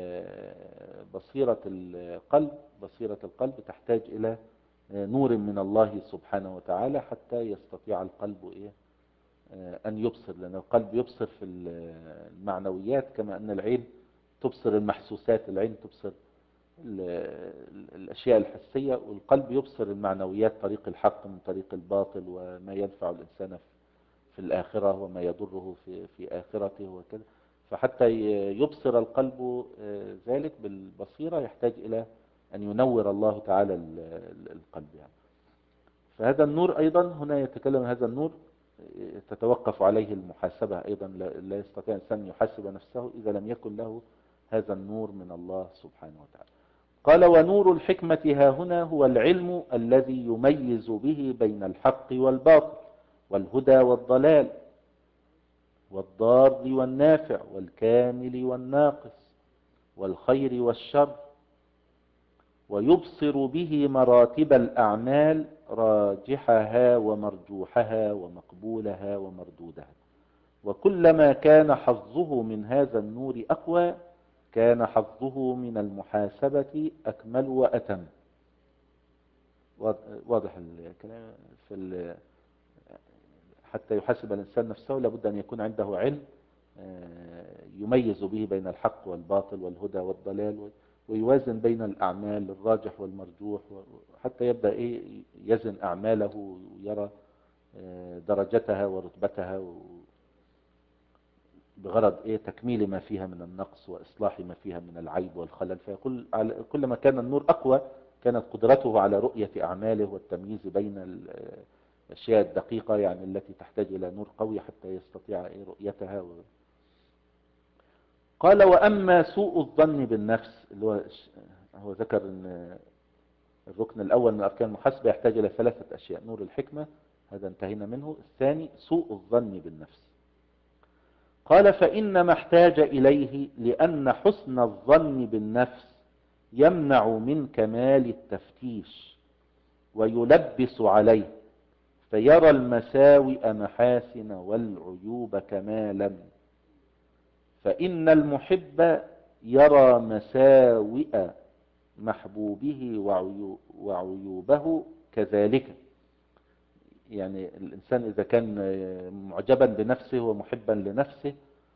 بصيرة القلب بصيرة القلب تحتاج إلى نور من الله سبحانه وتعالى حتى يستطيع القلب إيه؟ أن يبصر، لأن القلب يبصر في المعنويات كما أن العين تبصر المحسوسات. العين تبصر الأشياء الحسية، والقلب يبصر المعنويات، طريق الحق من طريق الباطل، وما ينفع الإنسان في الآخرة وما يضره في, في آخرته وكذا. فحتى يبصر القلب ذلك بالبصيرة يحتاج إلى أن ينور الله تعالى القلب يعني. فهذا النور أيضا هنا يتكلم، هذا النور تتوقف عليه المحاسبة أيضا. لا يستطيع الإنسان يحاسب نفسه إذا لم يكن له هذا النور من الله سبحانه وتعالى. قال ونور الحكمة ها هنا هو العلم الذي يميز به بين الحق والباطل، والهدى والضلال، والضار والنافع، والكامل والناقص، والخير والشر، ويبصر به مراتب الأعمال، راجحها ومرجوحها ومقبولها ومردودها. وكلما كان حظه من هذا النور أقوى كان حظه من المحاسبة أكمل وأتم. واضح الكلام في حتى يحاسب الإنسان نفسه لابد أن يكون عنده علم يميز به بين الحق والباطل والهدى والضلال، ويوازن بين الأعمال الراجح والمرجوح، حتى يبدأ إيه؟ يزن أعماله ويرى درجتها ورتبتها بغرض إيه؟ تكميل ما فيها من النقص وإصلاح ما فيها من العيب والخلل. فيقول كلما كان النور أقوى كانت قدرته على رؤية أعماله والتمييز بين الأشياء الدقيقة، يعني التي تحتاج إلى نور قوي حتى يستطيع إيه؟ رؤيتها. و... قال وأما سوء الظن بالنفس، اللي هو هو ذكر أن الركن الأول من أركان المحاسبة يحتاج إلى ثلاثة أشياء: نور الحكمة، هذا انتهينا منه. الثاني سوء الظن بالنفس. قال فإنما احتاج إليه لأن حسن الظن بالنفس يمنع من كمال التفتيش ويلبس عليه، فيرى المساوئ محاسن والعيوب كمالا. فإن المحب يرى مساوئ محبوبه وعيوبه كذلك. يعني الإنسان إذا كان معجبا بنفسه ومحبا لنفسه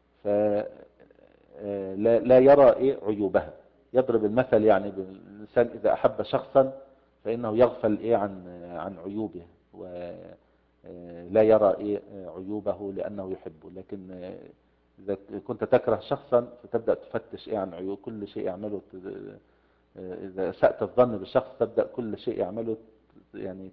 فلا لا يرى إيه؟ عيوبها. يضرب المثل يعني الإنسان إذا أحب شخصا فإنه يغفل إيه؟ عن عن عيوبه، ولا يرى إيه؟ عيوبه لأنه يحبه. لكن إذا كنت تكره شخصا فتبدأ تفتش إيه؟ عن عيوب كل شيء يعمله. إذا سأت الظن بالشخص تبدأ كل شيء يعمله يعني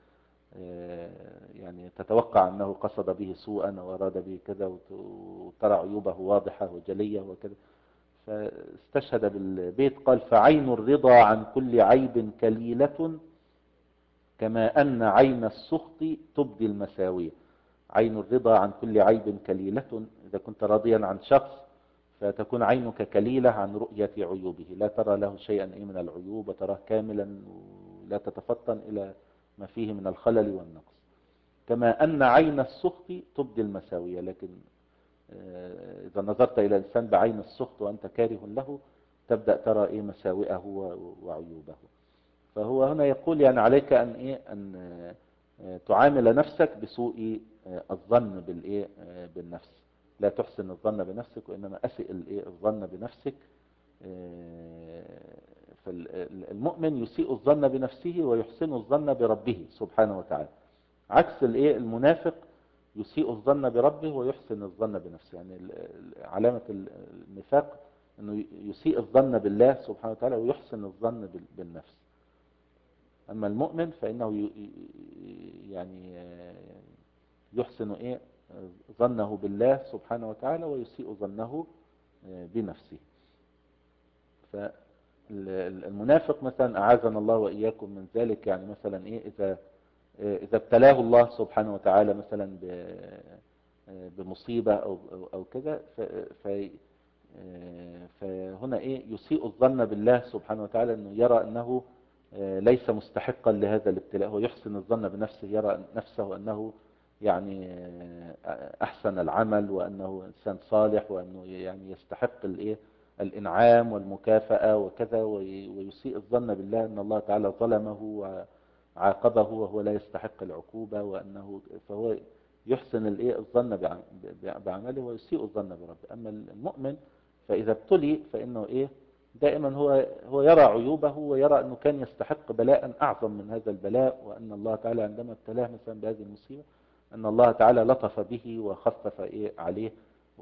يعني تتوقع أنه قصد به سوءا وأراد به كذا، وترى عيوبه واضحة وجلية وكذا. فاستشهد بالبيت قال فعين الرضا عن كل عيب كليلة كما أن عين السخط تبدي المساوية. عين الرضا عن كل عيب كليلة، إذا كنت راضيا عن شخص فتكون عينك كليلة عن رؤية عيوبه، لا ترى له شيئا إيه من العيوب، وتراه كاملا ولا تتفطن إلى ما فيه من الخلل والنقص. كما أن عين السخط تبدي المساوية، لكن آه، إذا نظرت إلى الإنسان بعين السخط وأنت كاره له تبدأ ترى إيه مساوئه وعيوبه. فهو هنا يقول يعني عليك أن إيه أن آه، تعامل نفسك بسوء آه، الظن بالإيه آه، بالنفس. لا تحسن الظن بنفسك، وإنما أسئ الإيه الظن بنفسك. فالمؤمن يسيء الظن بنفسه ويحسن الظن بربه سبحانه وتعالى، عكس الايه المنافق يسيء الظن بربه ويحسن الظن بنفسه. يعني علامة النفاق انه يسيء الظن بالله سبحانه وتعالى ويحسن الظن بالنفس. اما المؤمن فانه يعني يحسن ايه ظنه بالله سبحانه وتعالى ويسيء ظنه بنفسه. فالمنافق مثلا اعاذنا الله واياكم من ذلك، يعني مثلا ايه اذا إذا ابتلاه الله سبحانه وتعالى مثلا بمصيبة أو أو كذا، فهنا إيه يسيء الظن بالله سبحانه وتعالى، أنه يرى أنه ليس مستحقا لهذا الابتلاء، ويحسن الظن بنفسه، يرى نفسه أنه يعني أحسن العمل وأنه إنسان صالح وأنه يعني يستحق الإيه الإنعام والمكافأة وكذا، ويسيء الظن بالله أن الله تعالى ظلمه عاقبه وهو لا يستحق العقوبة، وأنه فهو يحسن الايه الظن بعمله ويسيء الظن بربه. أما المؤمن فإذا ابتلي فإنه إيه دائما هو هو يرى عيوبه ويرى أنه كان يستحق بلاء أعظم من هذا البلاء، وأن الله تعالى عندما ابتلاه مثلا بهذه المصيبة أن الله تعالى لطف به وخفف إيه عليه،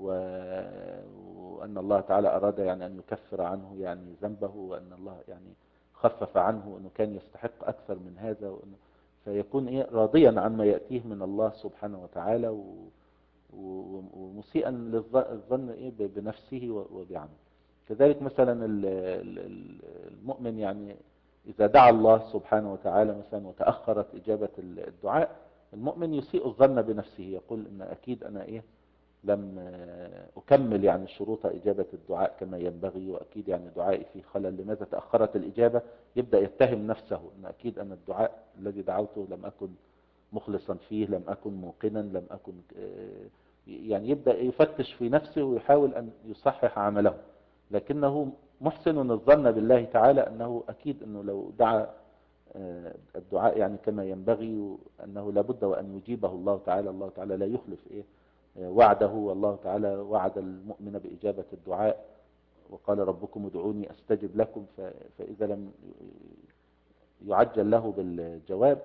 وأن الله تعالى أراد يعني أن يكفر عنه يعني ذنبه، وأن الله يعني خفف عنه وأنه كان يستحق أكثر من هذا، وأنه فيكون إيه راضيا عما يأتيه من الله سبحانه وتعالى ومسيئا للظن إيه بنفسه وبعمله. كذلك مثلا المؤمن يعني إذا دعا الله سبحانه وتعالى مثلا وتأخرت إجابة الدعاء، المؤمن يسيء الظن بنفسه، يقول إن أكيد أنا إيه لم أكمل يعني شروط إجابة الدعاء كما ينبغي، وأكيد يعني دعائي فيه خلل، لماذا تأخرت الإجابة؟ يبدأ يتهم نفسه أن أكيد أن الدعاء الذي دعوته لم أكن مخلصا فيه، لم أكن موقنا، لم أكن يعني يبدأ يفتش في نفسه ويحاول أن يصحح عمله، لكنه محسن الظن بالله تعالى أنه أكيد أنه لو دعا الدعاء يعني كما ينبغي أنه لابد وأن يجيبه الله تعالى. الله تعالى لا يخلف إيه وعده، والله تعالى وعد المؤمن بإجابة الدعاء، وقال ربكم ادعوني أستجب لكم. فإذا لم يعجل له بالجواب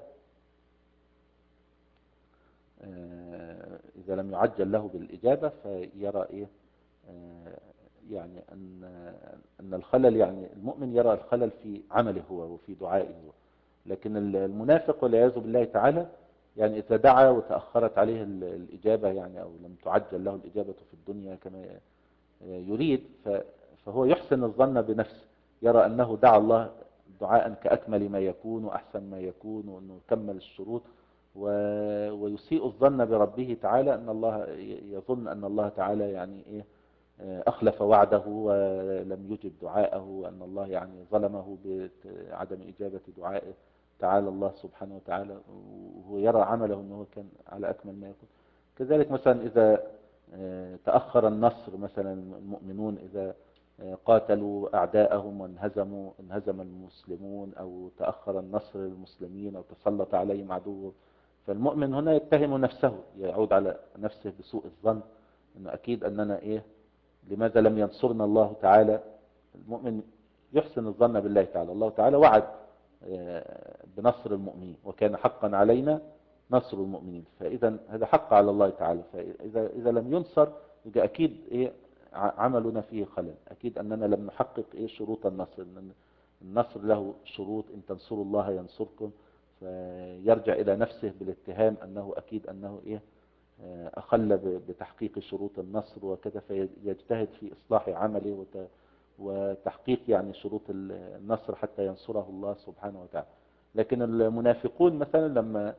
إذا لم يعجل له بالإجابة فيرى إيه يعني أن أن الخلل، يعني المؤمن يرى الخلل في عمله هو وفي دعائه هو. لكن المنافق والعياذ بالله تعالى يعني إذا دعا وتأخرت عليه الإجابة يعني أو لم تعجل له الإجابة في الدنيا كما يريد، فهو يحسن الظن بنفسه، يرى أنه دعا الله دعاء كأكمل ما يكون وأحسن ما يكون وأنه كمل الشروط، ويسيء الظن بربه تعالى أن الله يظن أن الله تعالى يعني إيه أخلف وعده ولم يجب دعاءه، وأن الله يعني ظلمه بعدم إجابة دعائه تعالى الله سبحانه وتعالى، وهو يرى عمله أنه كان على أكمل ما يكون. كذلك مثلا إذا تأخر النصر، مثلا المؤمنون إذا قاتلوا أعداءهم وانهزموا انهزم المسلمون، أو تأخر النصر للمسلمين أو تسلط عليهم عدوهم، فالمؤمن هنا يتهم نفسه، يعود على نفسه بسوء الظن أنه أكيد أننا إيه لماذا لم ينصرنا الله تعالى. المؤمن يحسن الظن بالله تعالى، الله تعالى وعد بنصر المؤمنين وكان حقا علينا نصر المؤمنين، فإذا هذا حق على الله تعالى. فإذا إذا لم ينصر يبقى أكيد إيه عملنا فيه خلل، أكيد أننا لم نحقق إيه شروط النصر. إن النصر له شروط، إن تنصروا الله ينصركم، فيرجع إلى نفسه بالاتهام أنه أكيد أنه إيه أخل بتحقيق شروط النصر وكذا، فيجتهد في إصلاح عمله وتحقيق يعني شروط النصر حتى ينصره الله سبحانه وتعالى. لكن المنافقون مثلا لما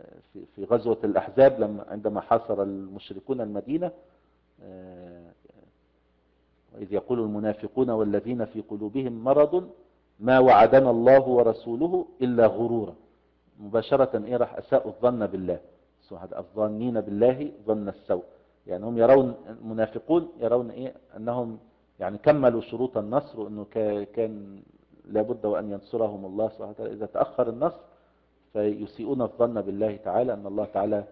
في غزوة الأحزاب، لما عندما حاصر المشركون المدينة وإذ يقول المنافقون والذين في قلوبهم مرض ما وعدنا الله ورسوله إلا غرورا. مباشرة إيه راح أساءوا الظن بالله، الظانين بالله ظن السوء. يعني هم يرون، المنافقون يرون إيه أنهم يعني كملوا شروط النصر، وأنه كان لابد وأن ينصرهم الله سبحانه وتعالى. إذا تأخر النصر فيسيئون الظن بالله تعالى أن الله تعالى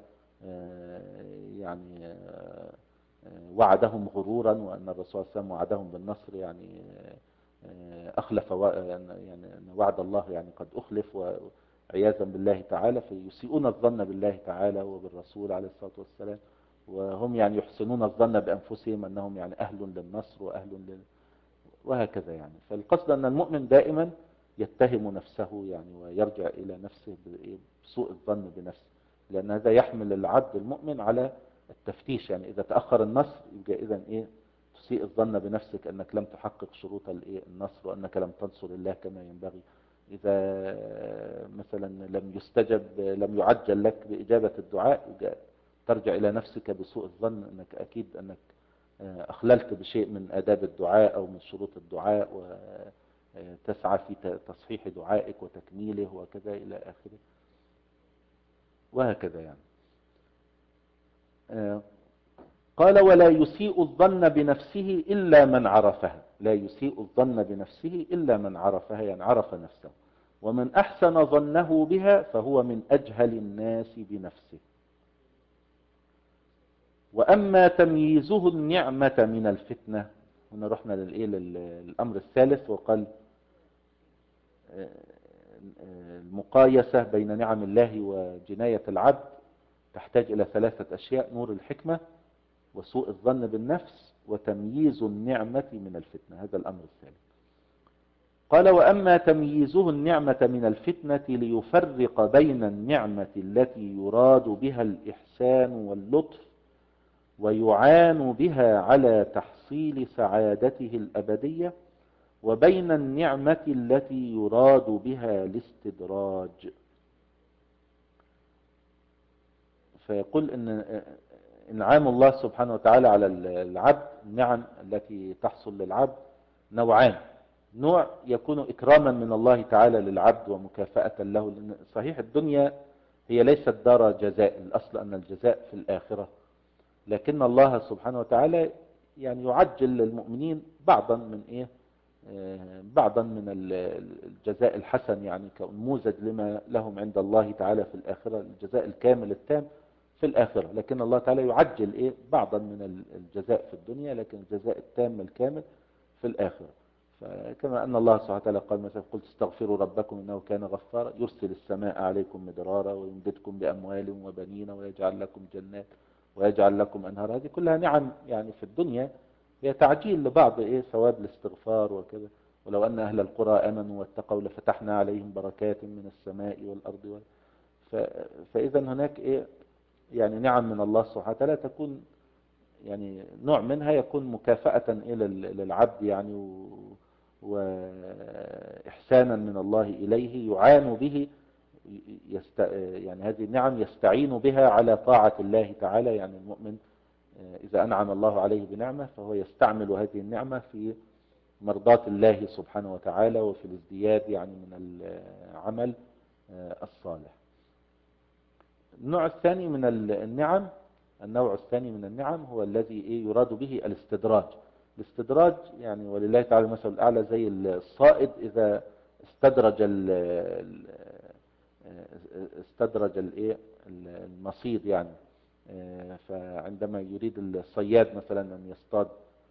يعني وعدهم غرورا، وأن الرسول صلى الله عليه وسلم وعدهم بالنصر، يعني أخلف يعني وعد الله يعني قد أخلف وعياذا بالله تعالى. فيسيئون الظن بالله تعالى وبالرسول عليه الصلاة والسلام، وهم يعني يحسنون الظن بأنفسهم أنهم يعني أهل للنصر وأهل لل... وهكذا. يعني فالقصد أن المؤمن دائما يتهم نفسه يعني ويرجع إلى نفسه بسوء الظن بنفسه، لأن هذا يحمل العبد المؤمن على التفتيش. يعني إذا تأخر النصر يبقى إذن إيه تسيء الظن بنفسك أنك لم تحقق شروط النصر وأنك لم تنصر الله كما ينبغي. إذا مثلا لم يستجب لم يعجل لك بإجابة الدعاء يبقى ترجع إلى نفسك بسوء الظن أنك أكيد أنك أخللت بشيء من آداب الدعاء أو من شروط الدعاء، وتسعى في تصحيح دعائك وتكميله وكذا إلى آخره وهكذا. يعني قال ولا يسيء الظن بنفسه إلا من عرفها. لا يسيء الظن بنفسه إلا من عرفها، يعني عرف نفسه. ومن أحسن ظنه بها فهو من أجهل الناس بنفسه. وأما تمييزه النعمة من الفتنة، هنا رحنا للإيه للأمر الثالث، وقال المقايسة بين نعم الله وجناية العبد تحتاج إلى ثلاثة أشياء: نور الحكمة، وسوء الظن بالنفس، وتمييز النعمة من الفتنة. هذا الأمر الثالث. قال وأما تمييزه النعمة من الفتنة ليفرق بين النعمة التي يراد بها الإحسان واللطف ويعان بها على تحصيل سعادته الأبدية، وبين النعمة التي يراد بها الاستدراج. فيقول إن إنعام الله سبحانه وتعالى على العبد، النعم التي تحصل للعبد نوعان: نوع يكون إكراما من الله تعالى للعبد ومكافأة له، لأن صحيح الدنيا هي ليست دار جزاء، الأصل أن الجزاء في الآخرة، لكن الله سبحانه وتعالى يعني يعجل للمؤمنين بعضا من إيه بعضا من الجزاء الحسن، يعني كنموذج لما لهم عند الله تعالى في الآخرة، الجزاء الكامل التام في الآخرة. لكن الله تعالى يعجل إيه بعضا من الجزاء في الدنيا، لكن الجزاء التام الكامل في الآخرة. فكما أن الله سبحانه وتعالى قال مثلا: قلت استغفروا ربكم إنه كان غفارا يرسل السماء عليكم مدرارا ويمددكم بأموال وبنين ويجعل لكم جنات ويجعل لكم أنهار. هذه كلها نعم يعني في الدنيا، هي تعجيل لبعض إيه ثواب الاستغفار وكذا. ولو أن أهل القرى آمنوا واتقوا لفتحنا عليهم بركات من السماء والأرض. ف... فإذا هناك إيه يعني نعم من الله سبحانه وتعالى تكون يعني نوع منها يكون مكافأة إلى للعبد يعني و... وإحسانا من الله إليه يعان به، يست... يعني هذه النعم يستعين بها على طاعة الله تعالى. يعني المؤمن إذا أنعم الله عليه بنعمة فهو يستعمل هذه النعمة في مرضاة الله سبحانه وتعالى وفي الازدياد يعني من العمل الصالح. النوع الثاني من النعم النوع الثاني من النعم هو الذي يراد به الاستدراج. الاستدراج يعني ولله تعالى المثل الأعلى، زي الصائد إذا استدرج استدرج الايه المصيد. يعني فعندما يريد الصياد مثلا أن يصطاد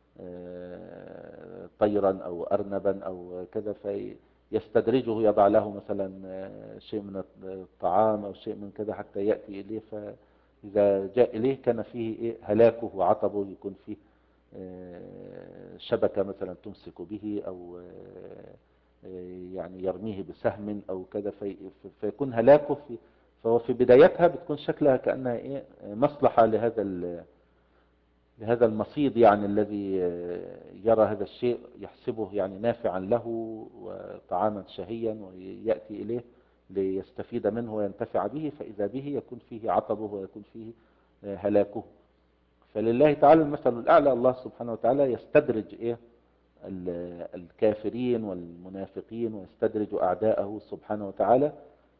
طيرا أو أرنبا أو كذا، فيستدرجه، يضع له مثلا شيء من الطعام أو شيء من كذا حتى يأتي إليه. فإذا جاء إليه كان فيه إيه هلاكه وعطبه، يكون فيه شبكة مثلا تمسك به، أو يعني يرميه بسهم أو كذا في فيكون هلاكه. في فهو في بدايتها بتكون شكلها كأنها إيه مصلحة لهذا لهذا المصيد، يعني الذي يرى هذا الشيء يحسبه يعني نافعا له وطعاما شهيا ويأتي إليه ليستفيد منه وينتفع به، فإذا به يكون فيه عطبه ويكون فيه هلاكه. فلله تعالى المثل الأعلى. الله سبحانه وتعالى يستدرج إيه الكافرين والمنافقين، ويستدرج أعداءه سبحانه وتعالى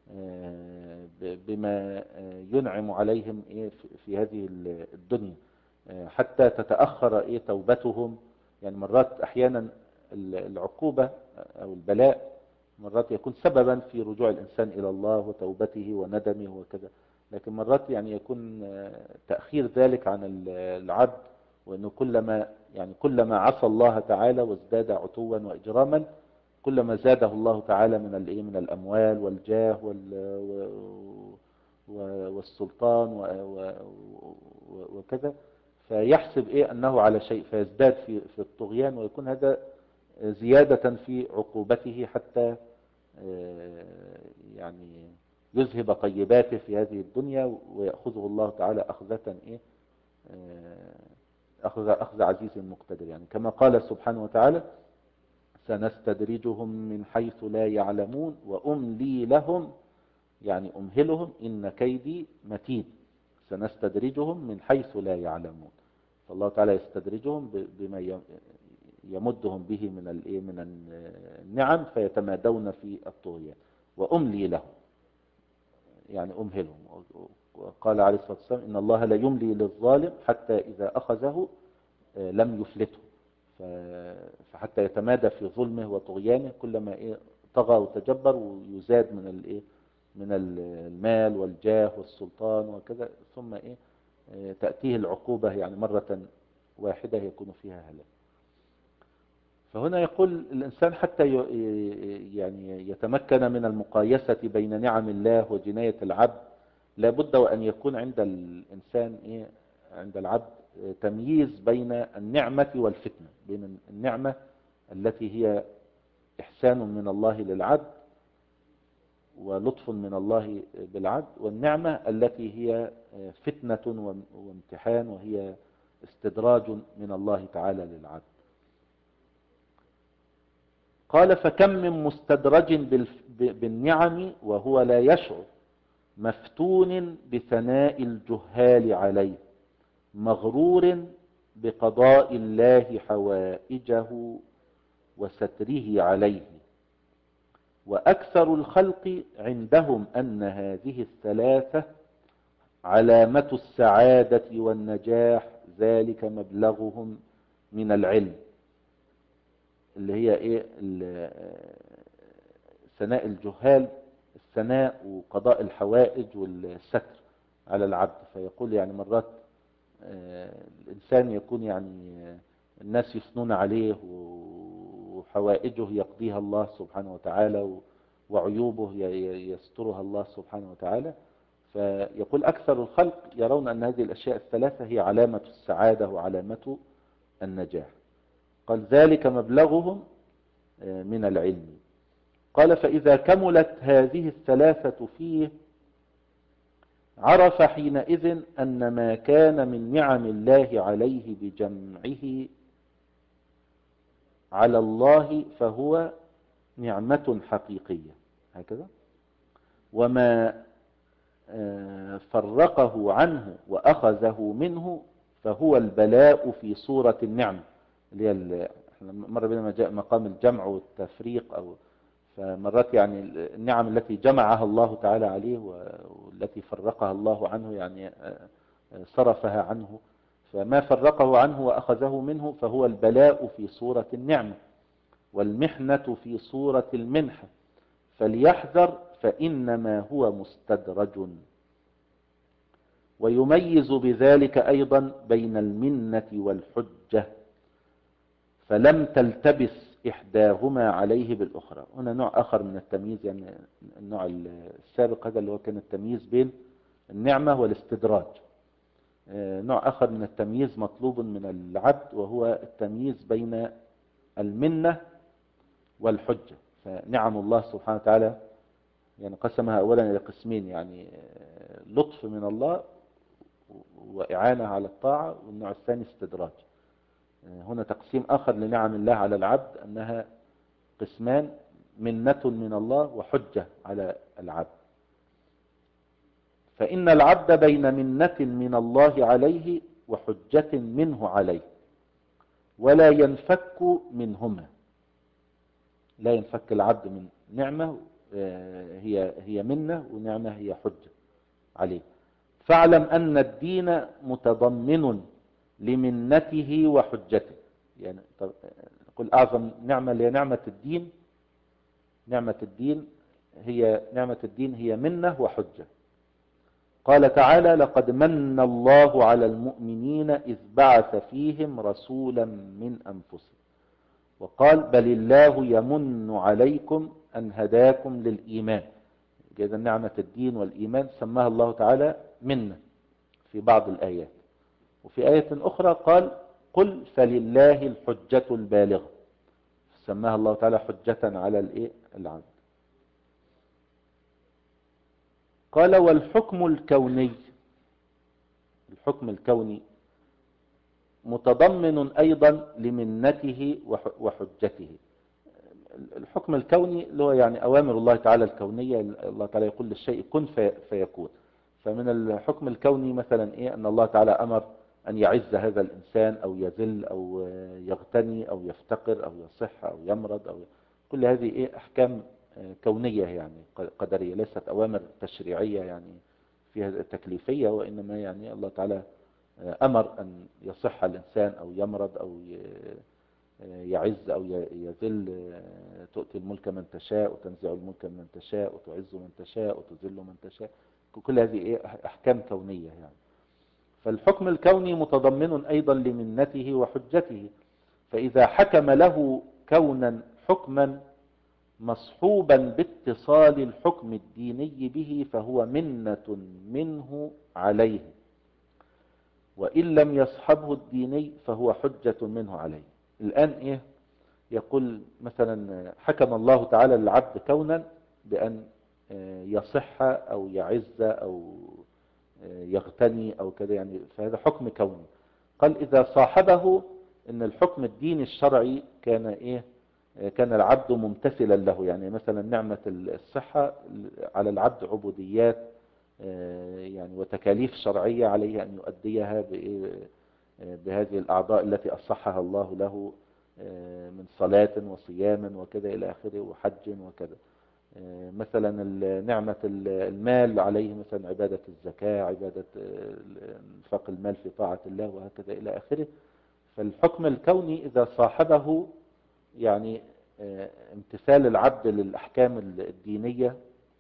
بما ينعم عليهم إيه في هذه الدنيا، حتى تتأخر إيه توبتهم. يعني مرات أحيانا العقوبة أو البلاء مرات يكون سببا في رجوع الإنسان إلى الله وتوبته وندمه وكذا، لكن مرات يعني يكون تأخير ذلك عن العبد، وأنه كلما يعني كلما عصى الله تعالى وازداد عتوا وإجراما، كلما زاده الله تعالى من الايه من الأموال والجاه والسلطان وكذا، فيحسب إيه أنه على شيء فيزداد في في الطغيان، ويكون هذا زيادة في عقوبته حتى يعني يذهب طيباته في هذه الدنيا، ويأخذه الله تعالى أخذة إيه أخذ أخذ عزيز مقتدر. يعني كما قال سبحانه وتعالى: سنستدرجهم من حيث لا يعلمون وأملي لهم، يعني أمهلهم إن كيدي متين. سنستدرجهم من حيث لا يعلمون، فالله تعالى يستدرجهم بما يمدهم به من الايه من النعم فيتمادون في الطغيان. وأملي لهم يعني أمهلهم. وقال عليه الصلاة والسلام: إن الله لا يملي للظالم حتى إذا أخذه لم يفلته. فحتى يتمادى في ظلمه وطغيانه، كلما إيه طغى وتجبر ويزاد من الايه من المال والجاه والسلطان وكذا، ثم إيه تأتيه العقوبة يعني مرة واحدة يكون فيها هلاك. فهنا يقول الإنسان حتى يعني يتمكن من المقايسة بين نعم الله وجناية العبد، لابد وأن يكون عند الإنسان إيه عند العبد تمييز بين النعمة والفتنة، بين النعمة التي هي إحسان من الله للعبد ولطف من الله بالعبد، والنعمة التي هي فتنة وامتحان وهي استدراج من الله تعالى للعبد. قال: فكم من مستدرج بالنعم وهو لا يشعر، مفتون بثناء الجهال عليه، مغرور بقضاء الله حوائجه وستره عليه. وأكثر الخلق عندهم أن هذه الثلاثة علامة السعادة والنجاح، ذلك مبلغهم من العلم، اللي هي ايه ثناء الجهال، الثناء وقضاء الحوائج والستر على العبد. فيقول يعني مرات الإنسان يكون يعني الناس يثنون عليه وحوائجه يقضيها الله سبحانه وتعالى، وعيوبه يسترها الله سبحانه وتعالى. فيقول أكثر الخلق يرون أن هذه الأشياء الثلاثة هي علامة السعادة وعلامة النجاح. قال: ذلك مبلغهم من العلم. قال: فإذا كملت هذه الثلاثة فيه، عرف حينئذ أن ما كان من نعم الله عليه بجمعه على الله فهو نعمة حقيقية، هكذا، وما فرقه عنه وأخذه منه فهو البلاء في صورة النعمة، اللي هي مرة بينما جاء مقام الجمع والتفريق، أو فمرات يعني النعم التي جمعها الله تعالى عليه والتي فرقها الله عنه يعني صرفها عنه. فما فرقه عنه وأخذه منه فهو البلاء في صورة النعمة، والمحنة في صورة المنحة، فليحذر فإنما هو مستدرج. ويميز بذلك أيضا بين المنة والحجة، فلم تلتبس إحداهما عليه بالأخرى. هنا نوع آخر من التمييز، يعني النوع السابق هذا اللي هو كان التمييز بين النعمة والاستدراج، نوع آخر من التمييز مطلوب من العبد، وهو التمييز بين المنة والحجة. فنعم الله سبحانه وتعالى يعني قسمها أولا إلى قسمين، يعني لطف من الله وإعانة على الطاعة، والنوع الثاني استدراج. هنا تقسيم آخر لنعم الله على العبد، أنها قسمان: منة من الله وحجة على العبد. فإن العبد بين منة من الله عليه وحجة منه عليه، ولا ينفك منهما. لا ينفك العبد من نعمة هي هي منة، ونعمة هي حجة عليه. فاعلم أن الدين متضمن لمنته وحجته. يعني قل أعظم نعمة اللي هي نعمة الدين. نعمة الدين هي نعمة الدين هي منة وحجة. قال تعالى: لقد من الله على المؤمنين إذ بعث فيهم رسولا من أنفسهم. وقال: بل الله يمن عليكم أن هداكم للإيمان. إذا نعمة الدين والإيمان سماها الله تعالى منة في بعض الآيات. وفي آية أخرى قال: قل فلله الحجة البالغة. سماها الله تعالى حجة على الإيه؟ العبد. قال: والحكم الكوني. الحكم الكوني متضمن أيضا لمنته وحجته. الحكم الكوني اللي هو يعني أوامر الله تعالى الكونية. الله تعالى يقول للشيء كن فيكون. فمن الحكم الكوني مثلا إيه؟ أن الله تعالى أمر أن يعز هذا الإنسان أو يذل أو يغتني أو يفتقر أو يصح أو يمرض أو كل هذه إيه؟ أحكام كونية يعني قدرية، ليست أوامر تشريعية يعني فيها تكليفية، وإنما يعني الله تعالى أمر أن يصح الإنسان أو يمرض أو يعز أو يذل. تؤتي الملك من تشاء وتنزع الملك من تشاء وتعز من تشاء وتذل من تشاء. كل هذه إيه؟ أحكام كونية يعني. فالحكم الكوني متضمن أيضا لمنته وحجته. فإذا حكم له كونا حكما مصحوبا باتصال الحكم الديني به فهو منة منه عليه، وإن لم يصحبه الديني فهو حجة منه عليه. الآن إيه؟ يقول مثلا حكم الله تعالى للعبد كونا بأن يصح أو يعز أو يغتني أو كذا يعني، فهذا حكم كوني. قال: إذا صاحبه إن الحكم الديني الشرعي كان إيه؟ كان العبد ممتثلا له. يعني مثلا نعمة الصحة على العبد عبوديات يعني وتكاليف شرعية عليه أن يؤديها بهذه الأعضاء التي أصحها الله له من صلاة وصيام وكذا إلى آخره وحج وكذا. مثلا نعمة المال عليه مثلا عبادة الزكاة، عبادة انفاق المال في طاعة الله وهكذا إلى آخره. فالحكم الكوني إذا صاحبه يعني امتثال العبد للأحكام الدينية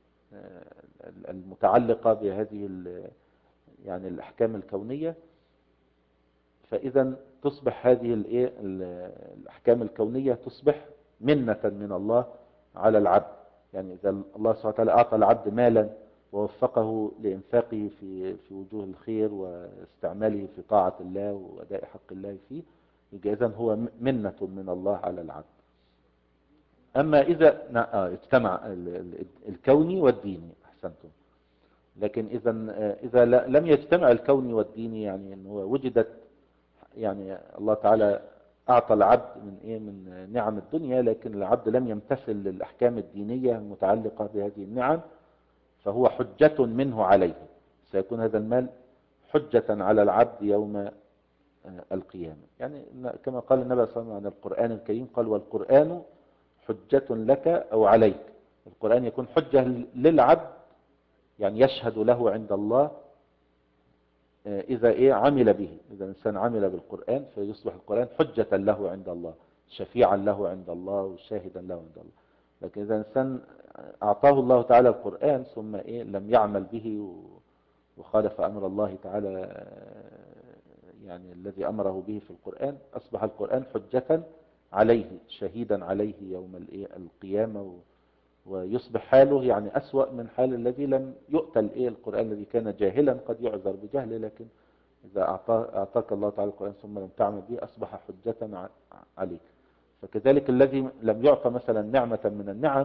المتعلقة بهذه يعني الأحكام الكونية، فإذا تصبح هذه الإيه؟ الأحكام الكونية تصبح منة من الله على العبد. يعني إذا الله سبحانه وتعالى أعطى العبد مالا ووفقه لإنفاقه في في وجوه الخير واستعماله في طاعة الله وأداء حق الله فيه، إذن هو منة من الله على العبد. أما إذا اجتمع الكوني والديني أحسنتم. لكن إذا إذا لم يجتمع الكوني والديني يعني إن هو وجدت يعني الله تعالى أعطى العبد من إيه؟ من نعم الدنيا، لكن العبد لم يمتثل للأحكام الدينية المتعلقة بهذه النعم، فهو حجة منه عليه. سيكون هذا المال حجة على العبد يوم القيامة. يعني كما قال النبي صلى الله عليه وسلم عن القرآن الكريم قال: والقرآن حجة لك أو عليك. القرآن يكون حجة للعبد يعني يشهد له عند الله إذا إيه عمل به. إذا الإنسان عمل بالقرآن فيصبح القرآن حجة له عند الله، شفيعا له عند الله وشاهدا له عند الله. لكن إذا الإنسان أعطاه الله تعالى القرآن ثم إيه لم يعمل به وخالف أمر الله تعالى يعني الذي أمره به في القرآن، أصبح القرآن حجة عليه شهيدا عليه يوم الإيه القيامة، ويصبح حاله يعني أسوأ من حال الذي لم يؤتى الإيه القرآن الذي كان جاهلا. قد يعذر بجهله، لكن إذا أعطاك الله تعالى القرآن ثم لم تعمل به أصبح حجة عليك. فكذلك الذي لم يعطى مثلا نعمة من النعم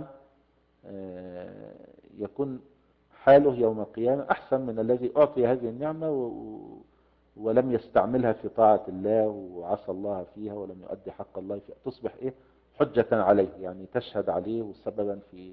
يكون حاله يوم القيامة أحسن من الذي أعطي هذه النعمة ولم يستعملها في طاعة الله وعصى الله فيها ولم يؤدي حق الله فيها. تصبح إيه حجة عليه يعني تشهد عليه وسببا في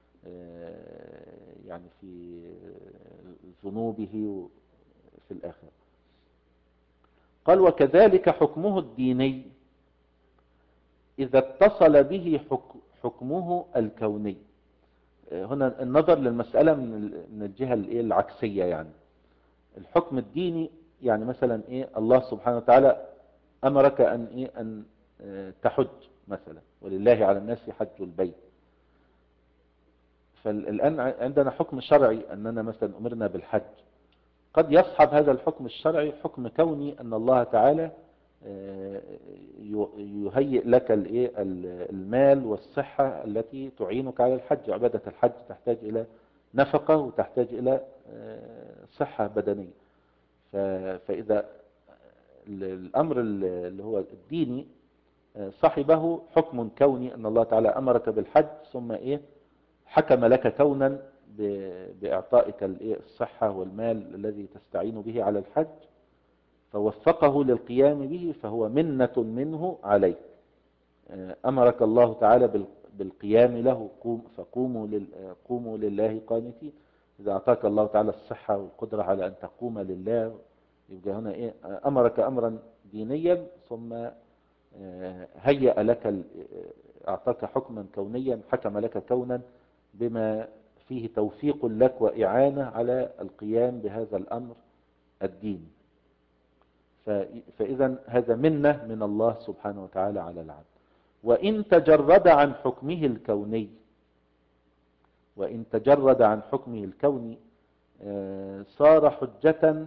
يعني في ذنوبه في الآخرة. قال وكذلك حكمه الديني إذا اتصل به حكمه الكوني. هنا النظر للمسألة من الجهة العكسية، يعني الحكم الديني يعني مثلا إيه، الله سبحانه وتعالى أمرك أن إيه أن تحج مثلا، ولله على الناس حج البيت. فالآن عندنا حكم شرعي أننا مثلا أمرنا بالحج، قد يصحب هذا الحكم الشرعي حكم كوني أن الله تعالى يهيئ لك المال والصحة التي تعينك على الحج. عبادة الحج تحتاج إلى نفقة وتحتاج إلى صحة بدنية. فإذا الأمر اللي هو الديني صاحبه حكم كوني أن الله تعالى أمرك بالحج، ثم إيه حكم لك كونا بإعطائك الصحة والمال الذي تستعين به على الحج، فوفقه للقيام به، فهو منة منه عليك. أمرك الله تعالى بالقيام له، قوم فقوموا قوموا لله قانتين. إذا أعطاك الله تعالى الصحة والقدرة على أن تقوم لله، يبقى هنا إيه أمرك أمرا دينيا، ثم هيأ لك أعطاك حكما كونيا، حكم لك كونا بما فيه توفيق لك وإعانة على القيام بهذا الأمر الديني. فإذا هذا منة من الله سبحانه وتعالى على العبد. وإن تجرد عن حكمه الكوني، وإن تجرد عن حكمه الكوني صار حجة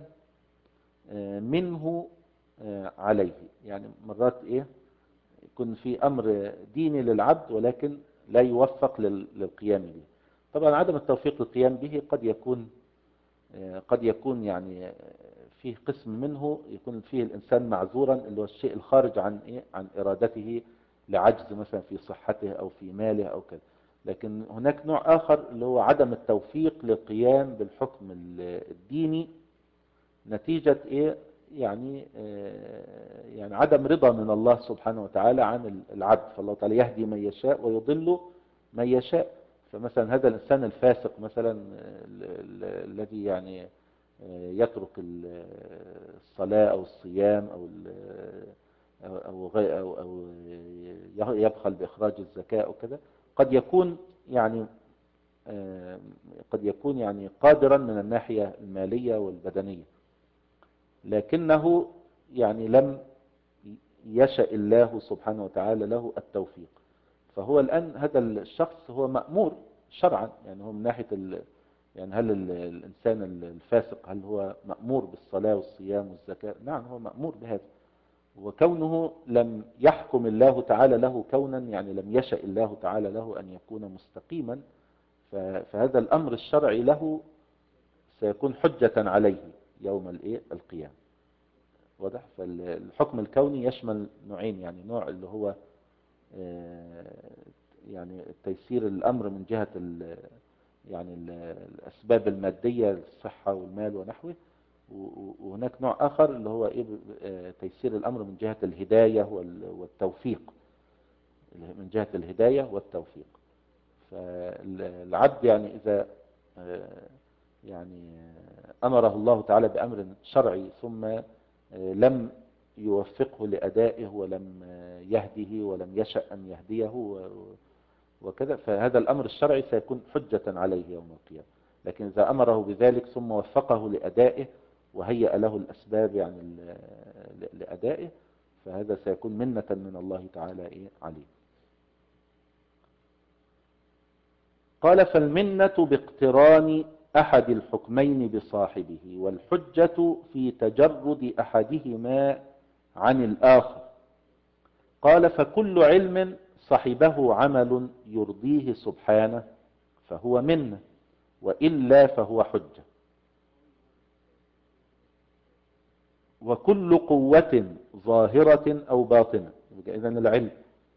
منه عليه. يعني مرات إيه يكون في أمر ديني للعبد ولكن لا يوفق للقيام به. طبعا عدم التوفيق للقيام به قد يكون قد يكون يعني فيه قسم منه يكون فيه الإنسان معذورا، اللي هو الشيء الخارج عن إيه عن إرادته، لعجز مثلا في صحته أو في ماله أو كذا. لكن هناك نوع آخر اللي هو عدم التوفيق للقيام بالحكم الديني نتيجة إيه يعني يعني عدم رضا من الله سبحانه وتعالى عن العبد. فالله تعالى يهدي من يشاء ويضل من يشاء. فمثلا هذا الإنسان الفاسق مثلا الذي يعني يترك الصلاة أو الصيام أو أو أو أو يبخل بإخراج الزكاة أو كذا، قد يكون يعني قد يكون يعني قادرا من الناحية المالية والبدنية، لكنه يعني لم يشاء الله سبحانه وتعالى له التوفيق. فهو الآن هذا الشخص هو مأمور شرعا، يعني هو من ناحية ال... يعني هل الإنسان الفاسق هل هو مأمور بالصلاة والصيام والزكاة؟ نعم هو مأمور بهذا، وكونه لم يحكم الله تعالى له كونا، يعني لم يشاء الله تعالى له أن يكون مستقيما، فهذا الأمر الشرعي له سيكون حجة عليه يوم الإيه القيامة. واضح؟ فالحكم الكوني يشمل نوعين، يعني نوع اللي هو يعني تيسير الأمر من جهة يعني الأسباب المادية، الصحة والمال ونحوه، وهناك نوع آخر اللي هو إيه تيسير الأمر من جهة الهداية والتوفيق، من جهة الهداية والتوفيق. فالعبد يعني إذا يعني أمره الله تعالى بأمر شرعي ثم لم يوفقه لأدائه ولم يهده ولم يشأ أن يهديه وكذا، فهذا الأمر الشرعي سيكون حجة عليه يوم القيامة. لكن إذا أمره بذلك ثم وفقه لأدائه وهيأ له الأسباب يعني لأدائه، فهذا سيكون منة من الله تعالى إيه عليه. قال فالمنة باقتران أحد الحكمين بصاحبه، والحجة في تجرد أحدهما عن الآخر. قال فكل علم صحبه عمل يرضيه سبحانه فهو منة، وإلا فهو حجة. وكل قوة ظاهرة أو باطنة. إذن العلم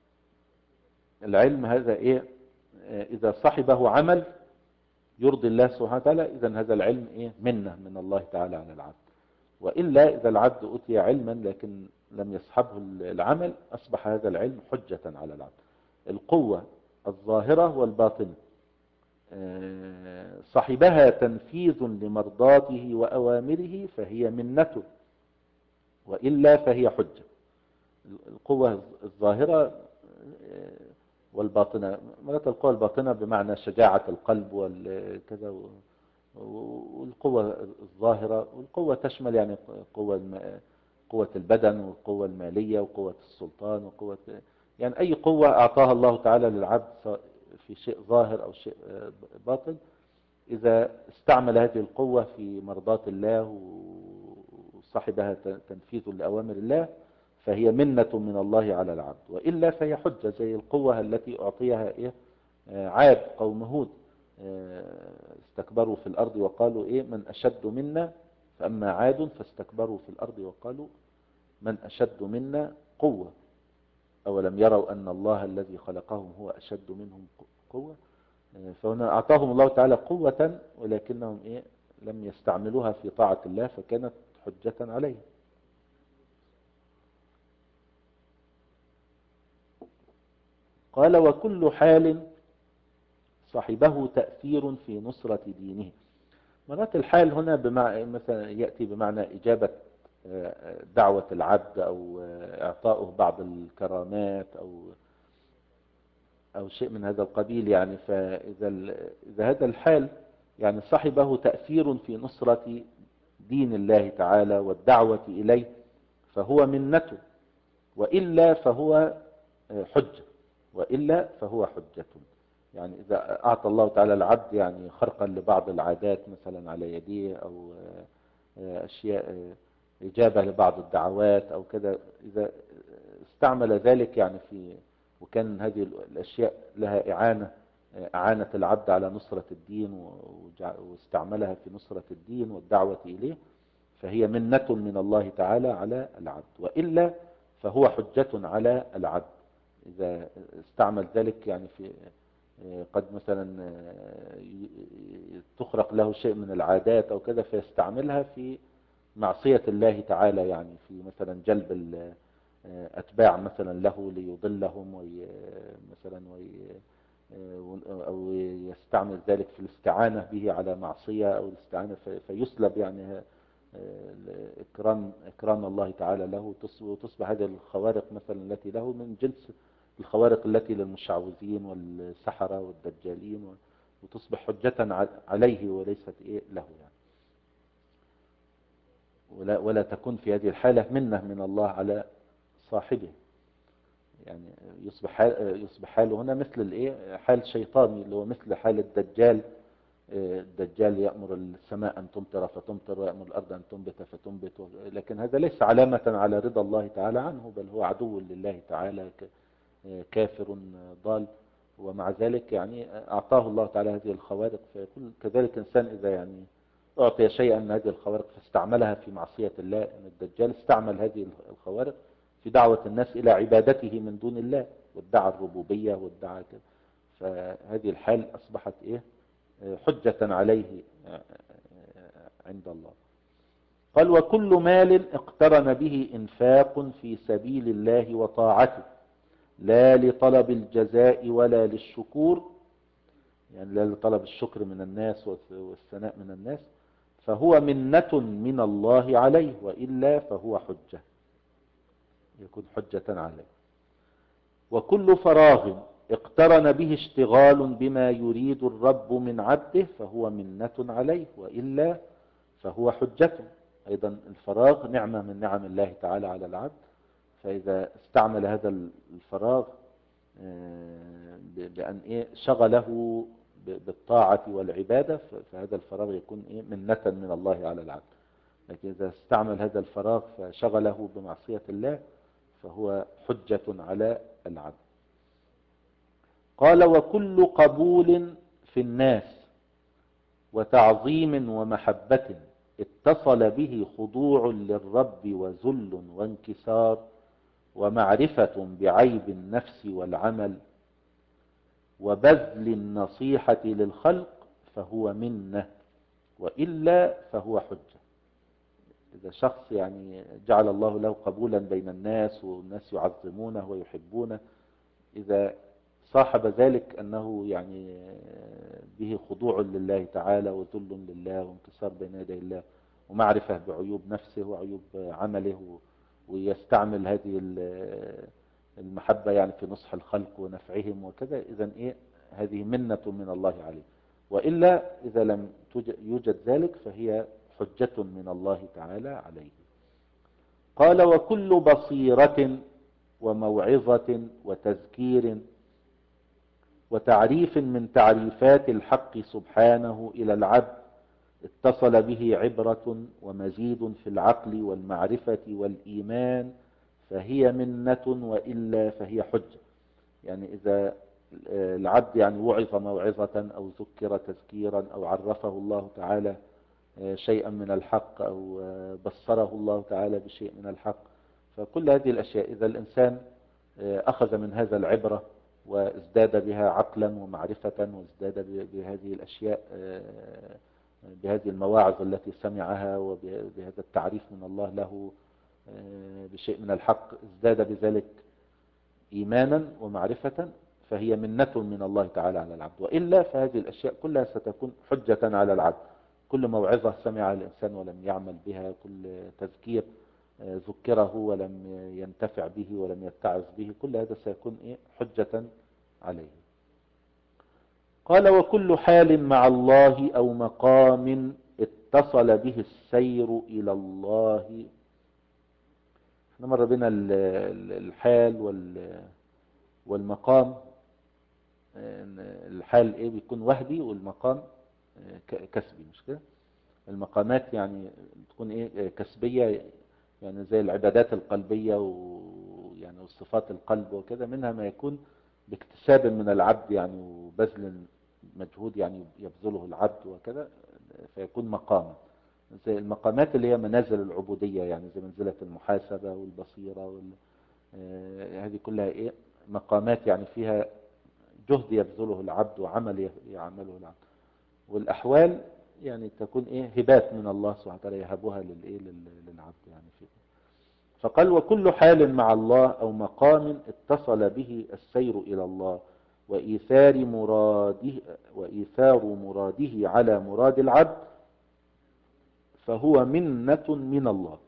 العلم هذا إيه إذا صحبه عمل يرضي الله سبحانه وتعالى، إذن هذا العلم إيه منة من الله تعالى على العبد. وإلا إذا العبد أوتي علما لكن لم يصحبه العمل أصبح هذا العلم حجة على العبد. القوة الظاهرة والباطنة صحبها تنفيذ لمرضاته وأوامره فهي منته، وإلا فهي حجة. القوة الظاهرة والباطنة، مرات القوة الباطنة بمعنى شجاعة القلب والكذا، والقوة الظاهرة، والقوة تشمل يعني قوة قوة البدن والقوة المالية وقوة السلطان وقوة، يعني أي قوة أعطاها الله تعالى للعبد في شيء ظاهر أو شيء باطن، إذا استعمل هذه القوة في مرضاة الله وصاحبها تنفيذ لأوامر الله فهي منة من الله على العبد، وإلا فهي حجة. زي القوة التي أعطيها إيه عاد قوم هود، استكبروا في الأرض وقالوا إيه من أشد منا، فأما عاد فاستكبروا في الأرض وقالوا من أشد منا قوة أولم يروا أن الله الذي خلقهم هو أشد منهم قوة. فهنا أعطاهم الله تعالى قوة ولكنهم إيه لم يستعملوها في طاعة الله فكانت حجة عليهم. قال وكل حال صاحبه تأثير في نصرة دينه. مرات الحال هنا بمعنى مثلا يأتي بمعنى إجابة دعوة العبد أو إعطاؤه بعض الكرامات أو أو شيء من هذا القبيل، يعني فإذا إذا هذا الحال يعني صاحبه تأثير في نصرة دين الله تعالى والدعوة إليه فهو منته، وإلا فهو حجة، وإلا فهو حجة. يعني إذا أعطى الله تعالى العبد يعني خرقا لبعض العادات مثلا على يديه أو أشياء إجابة لبعض الدعوات أو كذا، إذا استعمل ذلك يعني في وكان هذه الأشياء لها إعانة أعانة العبد على نصرة الدين واستعملها في نصرة الدين والدعوة إليه فهي منة من الله تعالى على العبد، وإلا فهو حجة على العبد إذا استعمل ذلك. يعني في قد مثلا تخرق له شيء من العادات أو كذا فيستعملها في معصية الله تعالى، يعني في مثلا جلب أتباع مثلا له ليضلهم وي مثلا وي أو يستعمل ذلك في الاستعانة به على معصية أو الاستعانة فيسلب يعني إكرام إكرام الله تعالى له، وتصبح هذه الخوارق مثلا التي له من جنس الخوارق التي للمشعوذين والسحرة والدجالين، وتصبح حجة عليه وليست إيه له يعني. ولا ولا تكون في هذه الحالة منة من الله على صاحبه، يعني يصبح حال يصبح حاله هنا مثل الايه حال شيطاني اللي هو مثل حال الدجال. الدجال يأمر السماء أن تمطر فتمطر ويأمر الأرض أن تنبت فتنبت، لكن هذا ليس علامة على رضا الله تعالى عنه، بل هو عدو لله تعالى كافر ضال. ومع ذلك يعني أعطاه الله تعالى هذه الخوارق، فيكون كذلك إنسان إذا يعني أعطي شيئا من هذه الخوارق فاستعملها في معصية الله. أن الدجال استعمل هذه الخوارق في دعوة الناس إلى عبادته من دون الله وادعى الربوبية وادعى كده، فهذه الحال أصبحت إيه حجة عليه عند الله. قال وكل مال اقترن به إنفاق في سبيل الله وطاعته لا لطلب الجزاء ولا للشكور، يعني لا لطلب الشكر من الناس والثناء من الناس، فهو منة من الله عليه، وإلا فهو حجة يكون حجة عليه. وكل فراغ اقترن به اشتغال بما يريد الرب من عبده فهو منة عليه، وإلا فهو حجة. أيضا الفراغ نعمة من نعم الله تعالى على العبد، فإذا استعمل هذا الفراغ بأن إيه شغله بالطاعة والعبادة فهذا الفراغ يكون إيه منة من الله على العبد. لكن إذا استعمل هذا الفراغ فشغله بمعصية الله فهو حجة على العبد. قال وكل قبول في الناس وتعظيم ومحبة اتصل به خضوع للرب وذل وانكسار ومعرفة بعيب النفس والعمل وبذل النصيحة للخلق فهو منة، وإلا فهو حجة. إذا شخص يعني جعل الله له قبولا بين الناس والناس يعظمونه ويحبونه، إذا صاحب ذلك أنه يعني به خضوع لله تعالى وذل لله وانكسار بين يدي الله ومعرفة بعيوب نفسه وعيوب عمله ويستعمل هذه المحبة يعني في نصح الخلق ونفعهم وكذا، إذن إيه هذه منة من الله عليه. وإلا إذا لم يوجد ذلك فهي حجة من الله تعالى عليه. قال وكل بصيرة وموعظة وتذكير وتعريف من تعريفات الحق سبحانه إلى العبد اتصل به عبرة ومزيد في العقل والمعرفة والإيمان فهي منة، وإلا فهي حجة. يعني إذا العبد يعني وعظ موعظة أو ذكر تذكيرا أو عرفه الله تعالى شيئا من الحق أو بصره الله تعالى بشيء من الحق، فكل هذه الأشياء إذا الإنسان أخذ من هذا العبرة وازداد بها عقلا ومعرفة وازداد بهذه الأشياء، بهذه المواعظ التي سمعها وبهذا التعريف من الله له بشيء من الحق، ازداد بذلك إيمانا ومعرفة، فهي منة من الله تعالى على العبد. وإلا فهذه الأشياء كلها ستكون حجة على العبد. كل موعظة سمعها الإنسان ولم يعمل بها، كل تذكير ذكره ولم ينتفع به ولم يتعظ به، كل هذا سيكون إيه حجة عليه. قال وكل حال مع الله أو مقام اتصل به السير إلى الله. احنا مر بنا الحال والمقام. الحال ايه بيكون وهبي والمقام كسبي، مش كده؟ المقامات يعني تكون ايه كسبية، يعني زي العبادات القلبية ويعني وصفات القلب وكذا، منها ما يكون باكتساب من العبد يعني وبذل مجهود يعني يبذله العبد وكذا، فيكون مقام. زي المقامات اللي هي منازل العبودية، يعني زي منزلة المحاسبة والبصيرة وال... آه هذه كلها ايه مقامات يعني فيها جهد يبذله العبد وعمل يعمله العبد. والأحوال يعني تكون ايه هبات من الله سبحانه وتعالى يهبها للايه للعبد يعني فيه. فقال وكل حال مع الله أو مقام اتصل به السير إلى الله وإيثار مراده وإيثار مراده على مراد العبد فهو منة من الله.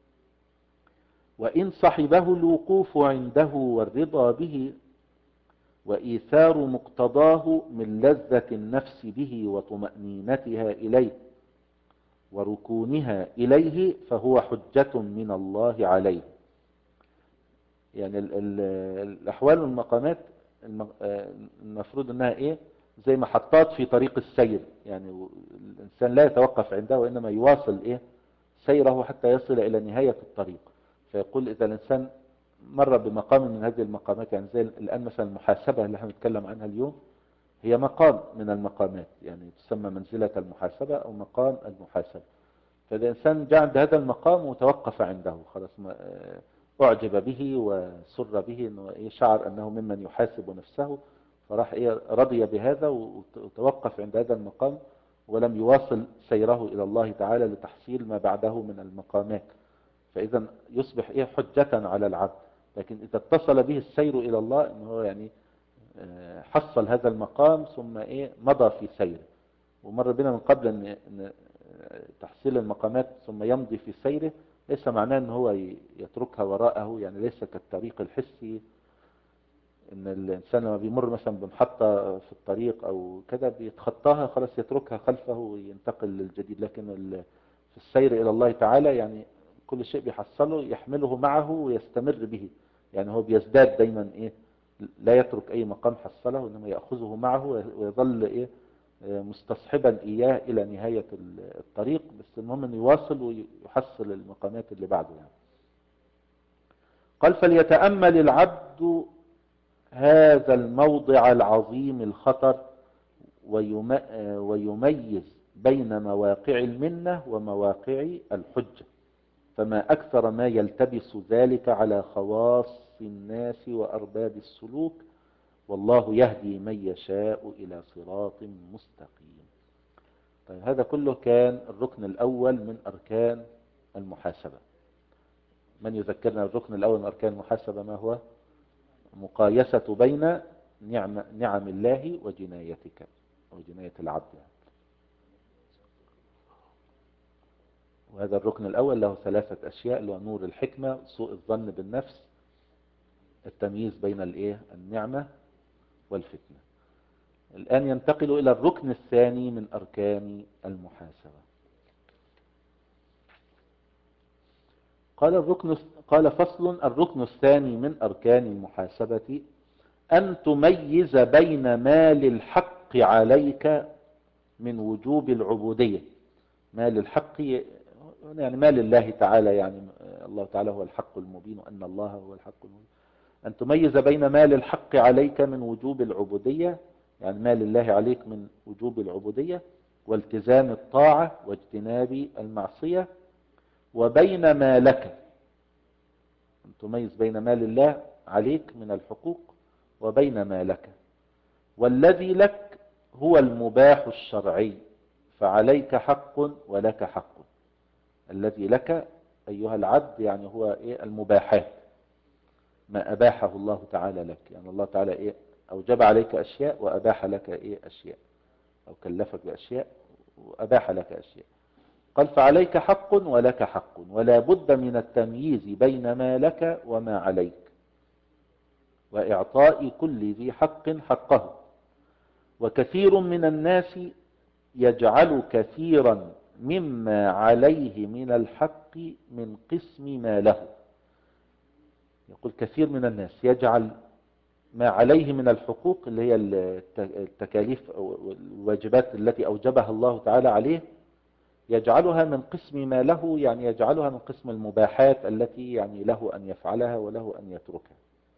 وإن صحبه الوقوف عنده والرضا به وإيثار مقتضاه من لذة النفس به وطمأنينتها إليه وركونها إليه فهو حجة من الله عليه. يعني ال ال الأحوال والمقامات المفروض أنها إيه زي محطات في طريق السير، يعني الإنسان لا يتوقف عندها وإنما يواصل إيه سيره حتى يصل إلى نهاية الطريق. فيقول إذا الإنسان مر بمقام من هذه المقامات، يعني زي الآن مثلا المحاسبة اللي احنا بنتكلم عنها اليوم هي مقام من المقامات، يعني تسمى منزلة المحاسبة أو مقام المحاسبة. فإذا الإنسان جاء عند هذا المقام وتوقف عنده خلاص، أعجب به وسر به، إنه شعر أنه ممن يحاسب نفسه، فراح إيه رضي بهذا وتوقف عند هذا المقام ولم يواصل سيره إلى الله تعالى لتحصيل ما بعده من المقامات. فإذا يصبح إيه حجة على العبد. لكن إذا اتصل به السير إلى الله إنه هو يعني حصل هذا المقام ثم إيه مضى في سيره. ومر بنا من قبل أن تحصيل المقامات ثم يمضي في سيره ليس معناه أنه هو يتركها وراءه، يعني ليس كالطريق الحسي ان الانسان لما بيمر مثلا بمحطة في الطريق او كده بيتخطاها خلاص يتركها خلفه وينتقل للجديد. لكن في السير الى الله تعالى يعني كل شيء بيحصله يحمله معه ويستمر به، يعني هو بيزداد دايما ايه لا يترك اي مقام حصله انما يأخذه معه ويظل ايه مستصحبا اياه الى نهاية الطريق، بس المهم انه يواصل ويحصل المقامات اللي بعده يعني. قال فليتأمل العبد هذا الموضع العظيم الخطر ويميز بين مواقع المنة ومواقع الحجة، فما أكثر ما يلتبس ذلك على خواص الناس وأرباب السلوك، والله يهدي من يشاء إلى صراط مستقيم. طيب هذا كله كان الركن الأول من أركان المحاسبة. من يذكرنا الركن الأول من أركان المحاسبة ما هو؟ مقايسة بين نعم, نعم الله وجنايتك وجناية العبد. وهذا الركن الأول له ثلاثة أشياء، اللي هو نور الحكمة، سوء الظن بالنفس، التمييز بين الإيه النعمة والفتنة. الآن ينتقل إلى الركن الثاني من أركان المحاسبة. قال الركن قال فصل: الركن الثاني من أركان المحاسبة أن تميز بين مال الحق عليك من وجوب العبودية. مال الحق يعني مال الله تعالى، يعني الله تعالى هو الحق المبين وأن الله هو الحق المبين. أن تميز بين مال الحق عليك من وجوب العبودية، يعني مال الله عليك من وجوب العبودية والتزام الطاعة واجتناب المعصية، وبين ما لك. أن تميز بين مال الله عليك من الحقوق وبين ما لك. والذي لك هو المباح الشرعي، فعليك حق ولك حق. الذي لك أيها العبد يعني هو إيه المباحات، ما أباحه الله تعالى لك. يعني الله تعالى إيه أوجب عليك أشياء وأباح لك إيه أشياء، أو كلفك بأشياء وأباح لك أشياء. قال فعليك حق ولك حق، ولا بد من التمييز بين ما لك وما عليك، وإعطاء كل ذي حق حقه. وكثير من الناس يجعل كثيرا مما عليه من الحق من قسم ما له. يقول كثير من الناس يجعل ما عليه من الحقوق، اللي هي التكاليف أو الواجبات التي أوجبها الله تعالى عليه، يجعلها من قسم ما له، يعني يجعلها من قسم المباحات التي يعني له أن يفعلها وله أن يتركها.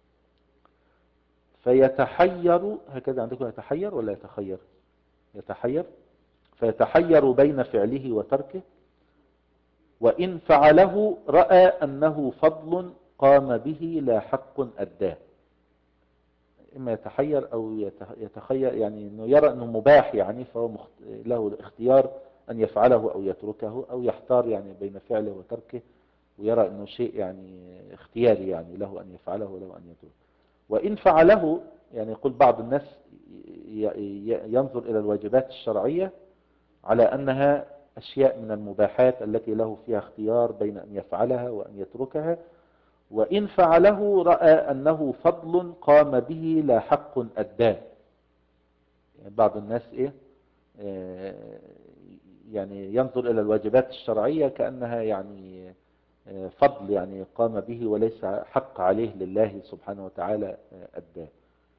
فيتحير، هكذا عندكم يتحير ولا يتخير؟ يتحير. فيتحير بين فعله وتركه، وإن فعله رأى أنه فضل قام به لا حق أداه. إما يتحير أو يتخير، يعني أنه يرى أنه مباح، يعني فهو مخت... له الاختيار أن يفعله أو يتركه، أو يحتار يعني بين فعله وتركه ويرى أنه شيء يعني اختياري، يعني له أن يفعله وله أن يتركه. وإن فعله، يعني يقول بعض الناس ينظر إلى الواجبات الشرعية على أنها أشياء من المباحات التي له فيها اختيار بين أن يفعلها وأن يتركها، وإن فعله رأى أنه فضل قام به لا حق أداه. يعني بعض الناس إيه يعني ينظر إلى الواجبات الشرعية كأنها يعني فضل يعني قام به وليس حق عليه لله سبحانه وتعالى أداه.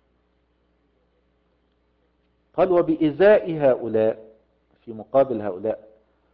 قال وبإزاء هؤلاء، في مقابل هؤلاء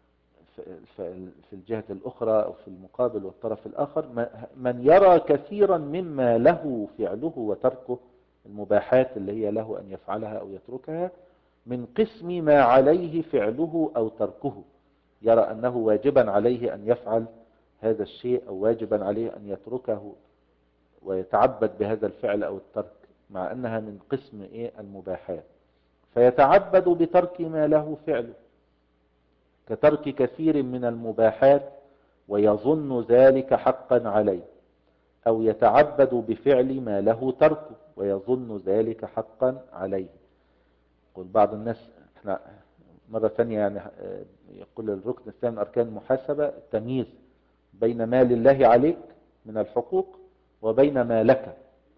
في الجهة الأخرى أو في المقابل والطرف الآخر، من يرى كثيرا مما له فعله وتركه، المباحات اللي هي له أن يفعلها أو يتركها، من قسم ما عليه فعله أو تركه. يرى أنه واجبا عليه أن يفعل هذا الشيء أو واجبا عليه أن يتركه ويتعبد بهذا الفعل أو الترك، مع أنها من قسم إيه المباحات. فيتعبد بترك ما له فعله كترك كثير من المباحات ويظن ذلك حقا عليه، أو يتعبد بفعل ما له تركه ويظن ذلك حقا عليه. يقول بعض الناس، احنا مرة ثانية يعني يقول الركن الثاني من أركان المحاسبة التمييز بين ما لله عليك من الحقوق وبين ما لك،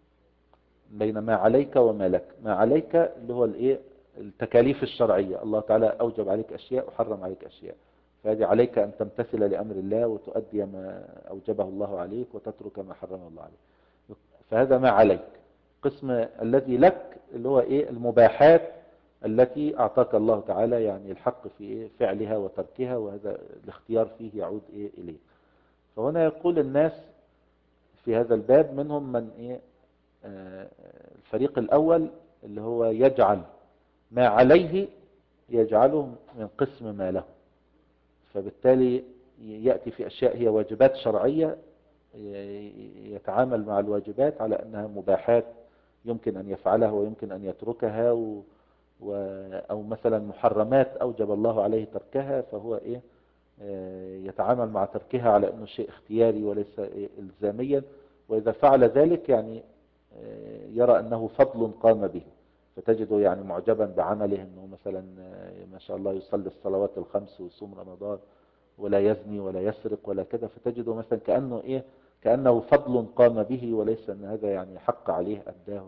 بين ما عليك وما لك. ما عليك اللي هو الايه التكاليف الشرعية، الله تعالى أوجب عليك أشياء وحرم عليك أشياء، فهذه عليك أن تمتثل لأمر الله وتؤدي ما أوجبه الله عليك وتترك ما حرمه الله عليك. فهذا ما عليك. قسم الذي لك اللي هو إيه المباحات التي أعطاك الله تعالى يعني الحق في إيه فعلها وتركها، وهذا الاختيار فيه يعود إيه إليه. فهنا يقول الناس في هذا الباب منهم من إيه آه الفريق الأول اللي هو يجعل ما عليه يجعله من قسم ما له، فبالتالي يأتي في أشياء هي واجبات شرعية يتعامل مع الواجبات على أنها مباحات يمكن أن يفعلها ويمكن أن يتركها، و... و... أو مثلا محرمات أوجب الله عليه تركها، فهو إيه يتعامل مع تركها على أنه شيء اختياري وليس إيه إلزاميا، وإذا فعل ذلك يعني يرى أنه فضل قام به، فتجده يعني معجبا بعمله، أنه مثلا ما شاء الله يصلي الصلوات الخمس ويصوم رمضان ولا يزني ولا يسرق ولا كذا، فتجده مثلا كأنه إيه كأنه فضل قام به، وليس أن هذا يعني حق عليه أداه.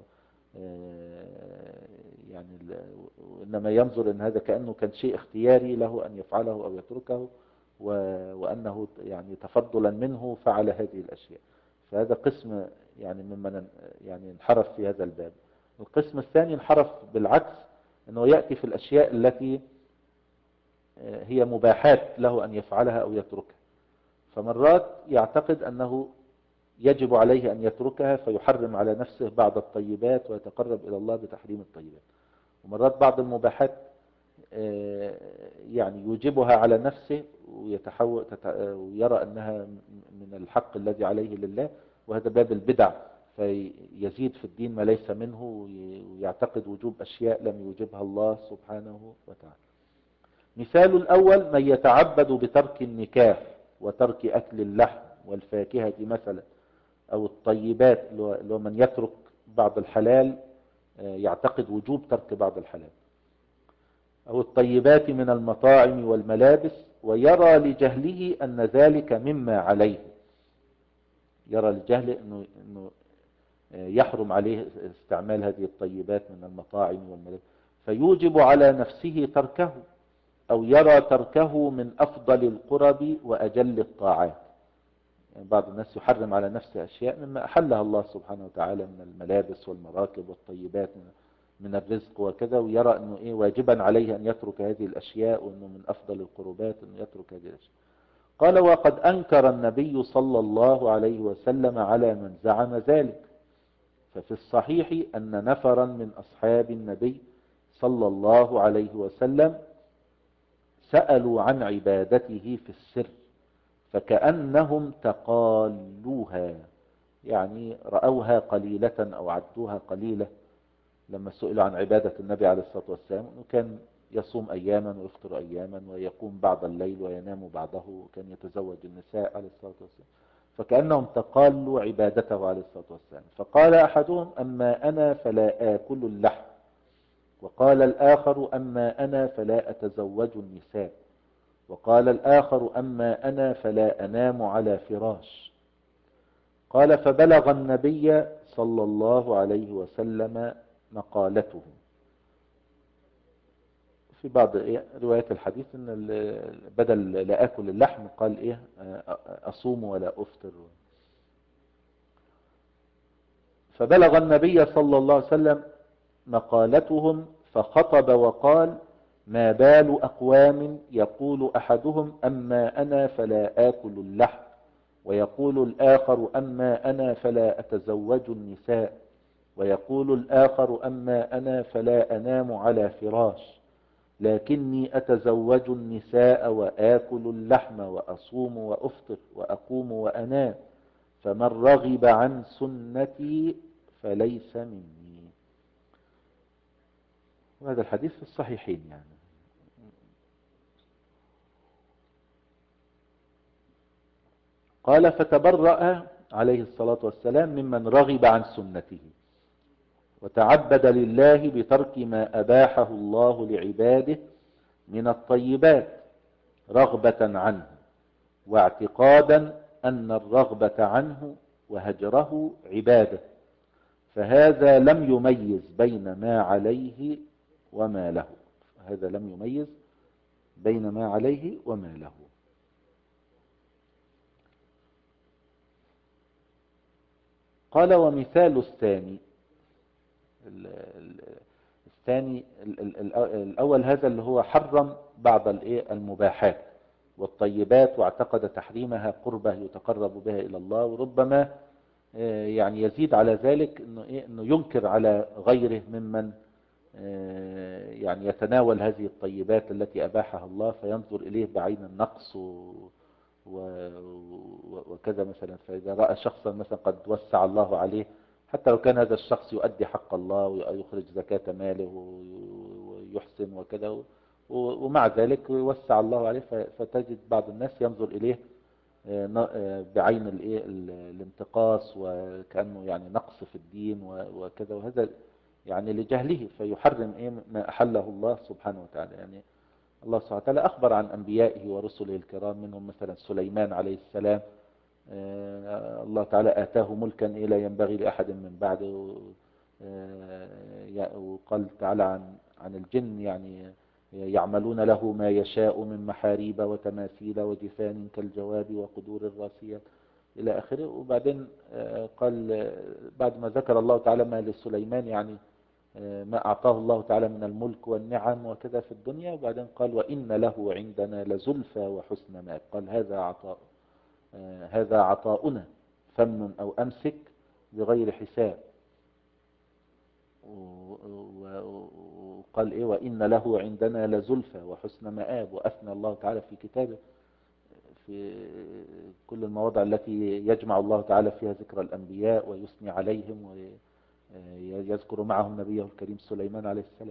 يعني إنما ينظر أن هذا كأنه كان شيء اختياري له أن يفعله أو يتركه، وأنه يعني تفضلا منه فعل هذه الأشياء. فهذا قسم يعني ممن يعني انحرف في هذا الباب. القسم الثاني انحرف بالعكس، أنه يأتي في الأشياء التي هي مباحات له أن يفعلها أو يتركها، فمرات يعتقد أنه يجب عليه أن يتركها فيحرم على نفسه بعض الطيبات ويتقرب إلى الله بتحريم الطيبات. ومرات بعض المباحات يعني يوجبها على نفسه ويتحول ويرى أنها من الحق الذي عليه لله، وهذا باب البدع، فيزيد في الدين ما ليس منه ويعتقد وجوب أشياء لم يوجبها الله سبحانه وتعالى. مثال الأول من يتعبد بترك النكاح وترك أكل اللحم والفاكهة مثلا، أو الطيبات، اللي هو من يترك بعض الحلال يعتقد وجوب ترك بعض الحلال، أو الطيبات من المطاعم والملابس، ويرى لجهله أن ذلك مما عليه، يرى لجهله أنه, إنه يحرم عليه استعمال هذه الطيبات من المطاعم والملابس، فيوجب على نفسه تركه، أو يرى تركه من أفضل القرب وأجل الطاعات. يعني بعض الناس يحرم على نفسه أشياء مما أحلها الله سبحانه وتعالى من الملابس والمراكب والطيبات من الرزق وكذا، ويرى أنه إيه واجبا عليه أن يترك هذه الأشياء، وأنه من أفضل القربات أنه يترك هذه الأشياء. قال وقد أنكر النبي صلى الله عليه وسلم على من زعم ذلك. ففي الصحيح أن نفرا من أصحاب النبي صلى الله عليه وسلم سألوا عن عبادته في السر فكأنهم تقالوها، يعني رأوها قليلة أو عدوها قليلة. لما سئلوا عن عبادة النبي عليه الصلاة والسلام، أنه كان يصوم أياما ويفطر أياما ويقوم بعض الليل وينام بعضه، وكان يتزوج النساء عليه الصلاة والسلام، فكأنهم تقالوا عبادته عليه الصلاة والسلام. فقال أحدهم أما أنا فلا آكل اللحم، وقال الآخر أما أنا فلا أتزوج النساء، وقال الآخر أما أنا فلا أنام على فراش. قال فبلغ النبي صلى الله عليه وسلم مقالتهم. في بعض روايات الحديث ان بدل لا اكل اللحم قال ايه اصوم ولا افطر. فبلغ النبي صلى الله عليه وسلم مقالتهم فخطب وقال ما بال اقوام يقول احدهم اما انا فلا اكل اللحم، ويقول الاخر اما انا فلا اتزوج النساء، ويقول الاخر اما انا فلا انام على فراش، لكني أتزوج النساء وآكل اللحم وأصوم وأفطر وأقوم وأنام، فمن رغب عن سنتي فليس مني. وهذا الحديث في الصحيحين. يعني قال فتبرأ عليه الصلاة والسلام ممن رغب عن سنته وتعبد لله بترك ما أباحه الله لعباده من الطيبات رغبة عنه، واعتقادا أن الرغبة عنه وهجره عبادة، فهذا لم يميز بين ما عليه وما له. هذا لم يميز بين ما عليه وما له. قال ومثال الثاني، الثاني الأول هذا اللي هو حرم بعض المباحات والطيبات واعتقد تحريمها قربة يتقرب بها إلى الله، وربما يعني يزيد على ذلك انه ايه انه ينكر على غيره ممن يعني يتناول هذه الطيبات التي اباحها الله، فينظر اليه بعين النقص و وكذا مثلا. فاذا راى شخصا مثلا قد وسع الله عليه، حتى لو كان هذا الشخص يؤدي حق الله ويخرج زكاة ماله ويحسن وكذا، ومع ذلك يوسع الله عليه، فتجد بعض الناس ينظر اليه بعين الايه الانتقاص وكأنه يعني نقص في الدين وكذا، وهذا يعني لجهله، فيحرم ايه ما احله الله سبحانه وتعالى. يعني الله سبحانه وتعالى أخبر عن أنبيائه ورسله الكرام، منهم مثلا سليمان عليه السلام. آه، الله تعالى آتاه ملكا إيه لا ينبغي لأحد من بعده. آه، وقال تعالى عن عن الجن يعني يعملون له ما يشاء من محاريب وتماثيل وجفان كالجواب وقدور الراسيات إلى آخره. وبعدين آه، قال آه، بعد ما ذكر الله تعالى ما لسليمان يعني آه، ما أعطاه الله تعالى من الملك والنعم وكذا في الدنيا، وبعدين قال وإن له عندنا لزلفى وحسن مآب. قال هذا عطاء، آه، هذا عطاؤنا فمن أو أمسك بغير حساب. و- و- وقال إيه وإن له عندنا لزلفى وحسن مآب. وأثنى الله تعالى في كتابه في كل المواضع التي يجمع الله تعالى فيها ذكر الأنبياء ويثني عليهم ويذكر معهم نبيه الكريم سليمان عليه السلام.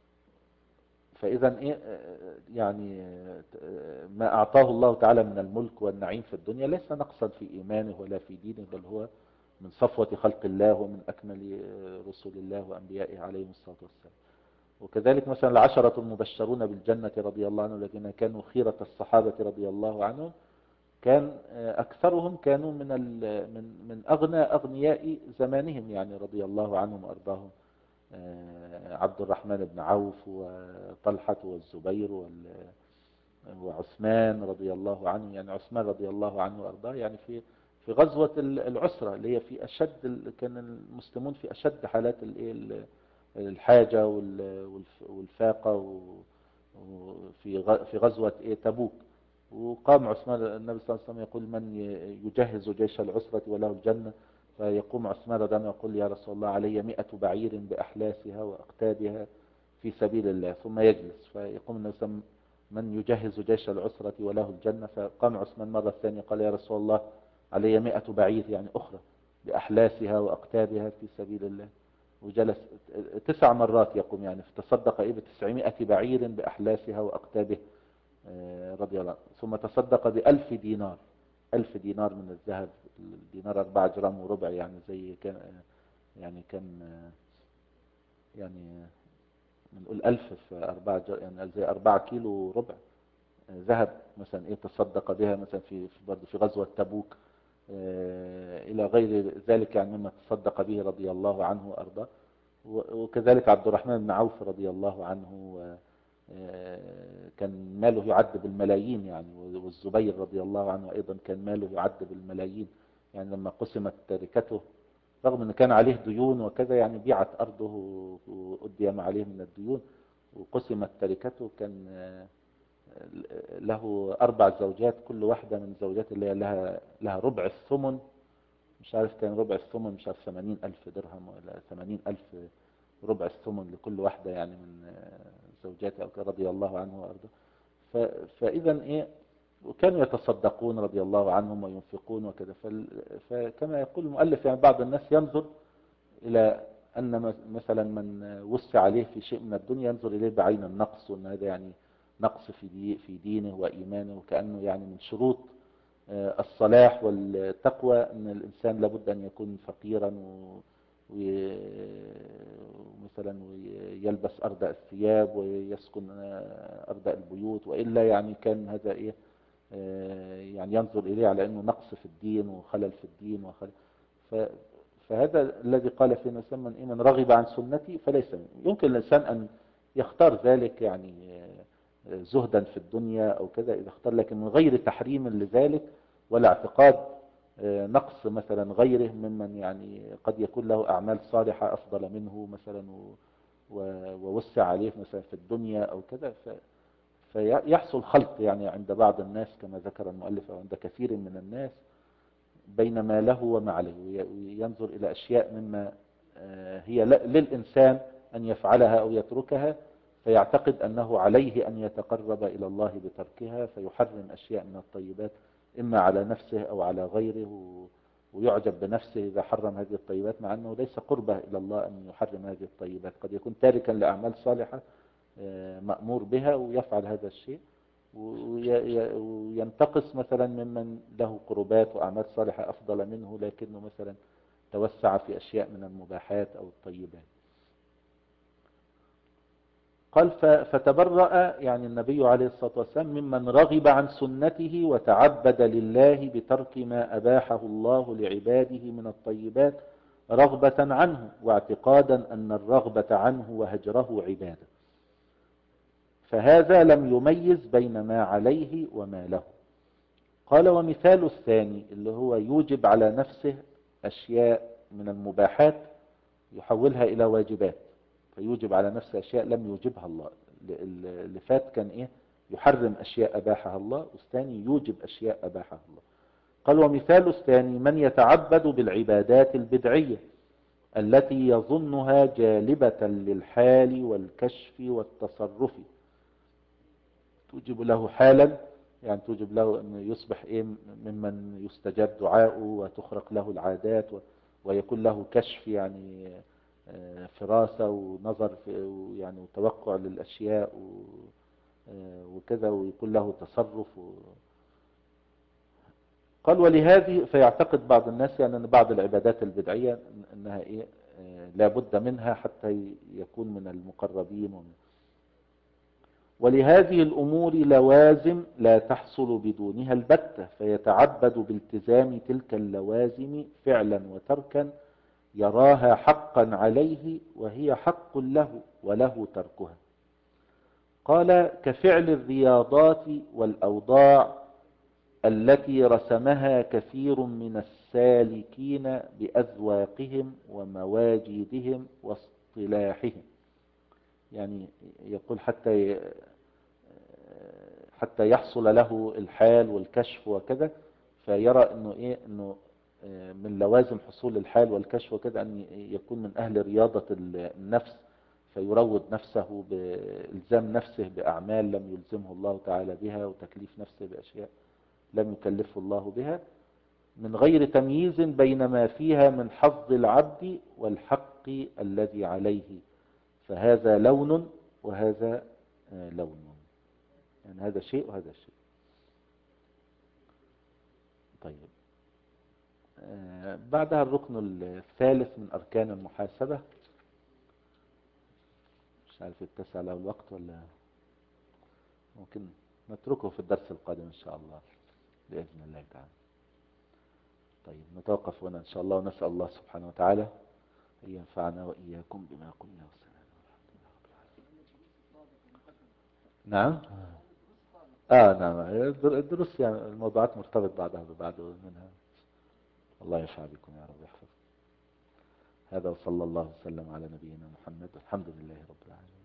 فإذا إيه يعني ما أعطاه الله تعالى من الملك والنعيم في الدنيا ليس نقصا في إيمانه ولا في دينه، بل هو من صفوة خلق الله ومن أكمل رسل الله وأنبيائه عليهم الصلاة والسلام. وكذلك مثلا العشرة المبشرون بالجنة رضي الله عنهم الذين كانوا خيرة الصحابة رضي الله عنهم، كان أكثرهم كانوا من من من أغنى أغنياء زمانهم يعني رضي الله عنهم وأرضاهم. عبد الرحمن بن عوف وطلحة والزبير وعثمان رضي الله عنه. يعني عثمان رضي الله عنه وأرضاه يعني في في غزوة العسرة اللي هي في أشد، كان المسلمون في أشد حالات الحاجة والفاقة وفي في غزوة تبوك. وقام عثمان، النبي صلى الله عليه وسلم يقول من يجهز جيش العسرة وله الجنة؟ فيقوم عثمان رضي الله عنه يقول يا رسول الله علي مئة بعير بأحلاسها وأقتابها في سبيل الله، ثم يجلس. فيقوم النبي صلى الله عليه وسلم من يجهز جيش العسرة وله الجنة؟ فقام عثمان مرة ثانية قال يا رسول الله علي مئة بعير يعني أخرى بأحلاسها وأقتابها في سبيل الله. وجلس تسع مرات يقوم يعني فتصدق إيه بتسعمائة بعير بأحلاسها وأقتابها رضي الله عنه. ثم تصدق بألف دينار، ألف دينار من الذهب. الدينار أربعة جرام وربع يعني زي كان يعني كان يعني بنقول ألف في أربعة يعني زي أربعة كيلو وربع ذهب مثلا إيه تصدق بها مثلا في برضه في غزوة تبوك إلى غير ذلك يعني مما تصدق به رضي الله عنه وأرضاه. وكذلك عبد الرحمن بن عوف رضي الله عنه كان ماله يعد بالملايين يعني. والزبير رضي الله عنه أيضا كان ماله يعد بالملايين يعني. لما قسمت تركته رغم أن كان عليه ديون وكذا يعني بيعت أرضه وأدي ما عليه من الديون وقسمت تركته، كان له أربع زوجات، كل واحدة من زوجات اللي لها لها ربع الثمن. مش عارف كان ربع الثمن مش عارف ثمانين ألف درهم ولا ثمانين ألف ربع الثمن لكل واحدة يعني من زوجاته رضي الله عنه وأرضاه. فإذا إيه وكانوا يتصدقون رضي الله عنهم وينفقون وكذا. فكما يقول المؤلف يعني بعض الناس ينظر إلى أن مثلا من وسع عليه في شيء من الدنيا ينظر إليه بعين النقص، وأن هذا يعني نقص في دي في دينه وإيمانه، وكأنه يعني من شروط الصلاح والتقوى أن الإنسان لابد أن يكون فقيرا ومثلا ويلبس أردأ الثياب ويسكن أردأ البيوت، وإلا يعني كان هذا إيه يعني ينظر إليه على أنه نقص في الدين وخلل في الدين وخلل. فهذا الذي قال فيه نسمى إيه من رغب عن سنتي فليس مني. يمكن الإنسان أن يختار ذلك يعني زهدا في الدنيا أو كذا إذا اختار، لكن من غير تحريم لذلك ولا اعتقاد نقص مثلا غيره ممن يعني قد يكون له أعمال صالحة أفضل منه مثلا ووسع عليه مثلا في الدنيا أو كذا. فيحصل خلط يعني عند بعض الناس كما ذكر المؤلف أو عند كثير من الناس بين ما له وما عليه، وينظر إلى أشياء مما هي للإنسان أن يفعلها أو يتركها فيعتقد أنه عليه أن يتقرب إلى الله بتركها، فيحرم أشياء من الطيبات إما على نفسه أو على غيره، ويعجب بنفسه إذا حرم هذه الطيبات مع أنه ليس قربه إلى الله أن يحرم هذه الطيبات. قد يكون تاركا لأعمال صالحة مأمور بها ويفعل هذا الشيء، وينتقص مثلا ممن له قربات وأعمال صالحة أفضل منه لكنه مثلا توسع في أشياء من المباحات أو الطيبات. قال ف- فتبرأ يعني النبي عليه الصلاة والسلام ممن رغب عن سنته وتعبد لله بترك ما أباحه الله لعباده من الطيبات رغبة عنه واعتقادا أن الرغبة عنه وهجره عبادة. فهذا لم يميز بين ما عليه وما له. قال ومثال الثاني اللي هو يوجب على نفسه أشياء من المباحات يحولها إلى واجبات، فيوجب على نفسه أشياء لم يوجبها الله. اللي فات كان إيه؟ يحرم أشياء أباحها الله، والثاني يوجب أشياء أباحها الله. قال ومثال الثاني من يتعبد بالعبادات البدعية التي يظنها جالبة للحال والكشف والتصرف، توجب له حالا، يعني توجب له أن يصبح إيه ممن يستجاب دعاؤه وتخرق له العادات ويكون له كشف، يعني فراسة ونظر في يعني وتوقع للأشياء وكذا، ويكون له تصرف. قال ولهذه فيعتقد بعض الناس يعني أن بعض العبادات البدعية أنها إيه لا بد منها حتى يكون من المقربين ومن ولهذه الأمور لوازم لا تحصل بدونها البتة، فيتعبد بالتزام تلك اللوازم فعلا وتركا يراها حقا عليه وهي حق له وله تركها. قال كفعل الرياضات والأوضاع التي رسمها كثير من السالكين بأذواقهم ومواجيدهم واصطلاحهم، يعني يقول حتى حتى يحصل له الحال والكشف وكذا، فيرى انه ايه انه من لوازم حصول الحال والكشف وكذا ان يكون من اهل رياضة النفس، فيروض نفسه بإلزام نفسه بأعمال لم يلزمه الله تعالى بها، وتكليف نفسه بأشياء لم يكلفه الله بها، من غير تمييز بين ما فيها من حظ العبد والحق الذي عليه، فهذا لون وهذا لون، يعني هذا شيء وهذا شيء. طيب آه بعدها الركن الثالث من أركان المحاسبة، مش عارف يتسع له الوقت ولا ممكن نتركه في الدرس القادم إن شاء الله بإذن الله تعالى. طيب نتوقف هنا إن شاء الله، ونسأل الله سبحانه وتعالى أن ينفعنا وإياكم بما قلنا والسلام. نعم آه نعم الدروس يعني الموضوعات مرتبط بعضها ببعض منها. الله يشفع بكم يا رب يحفظ. هذا وصلى الله وسلم على نبينا محمد، الحمد لله رب العالمين.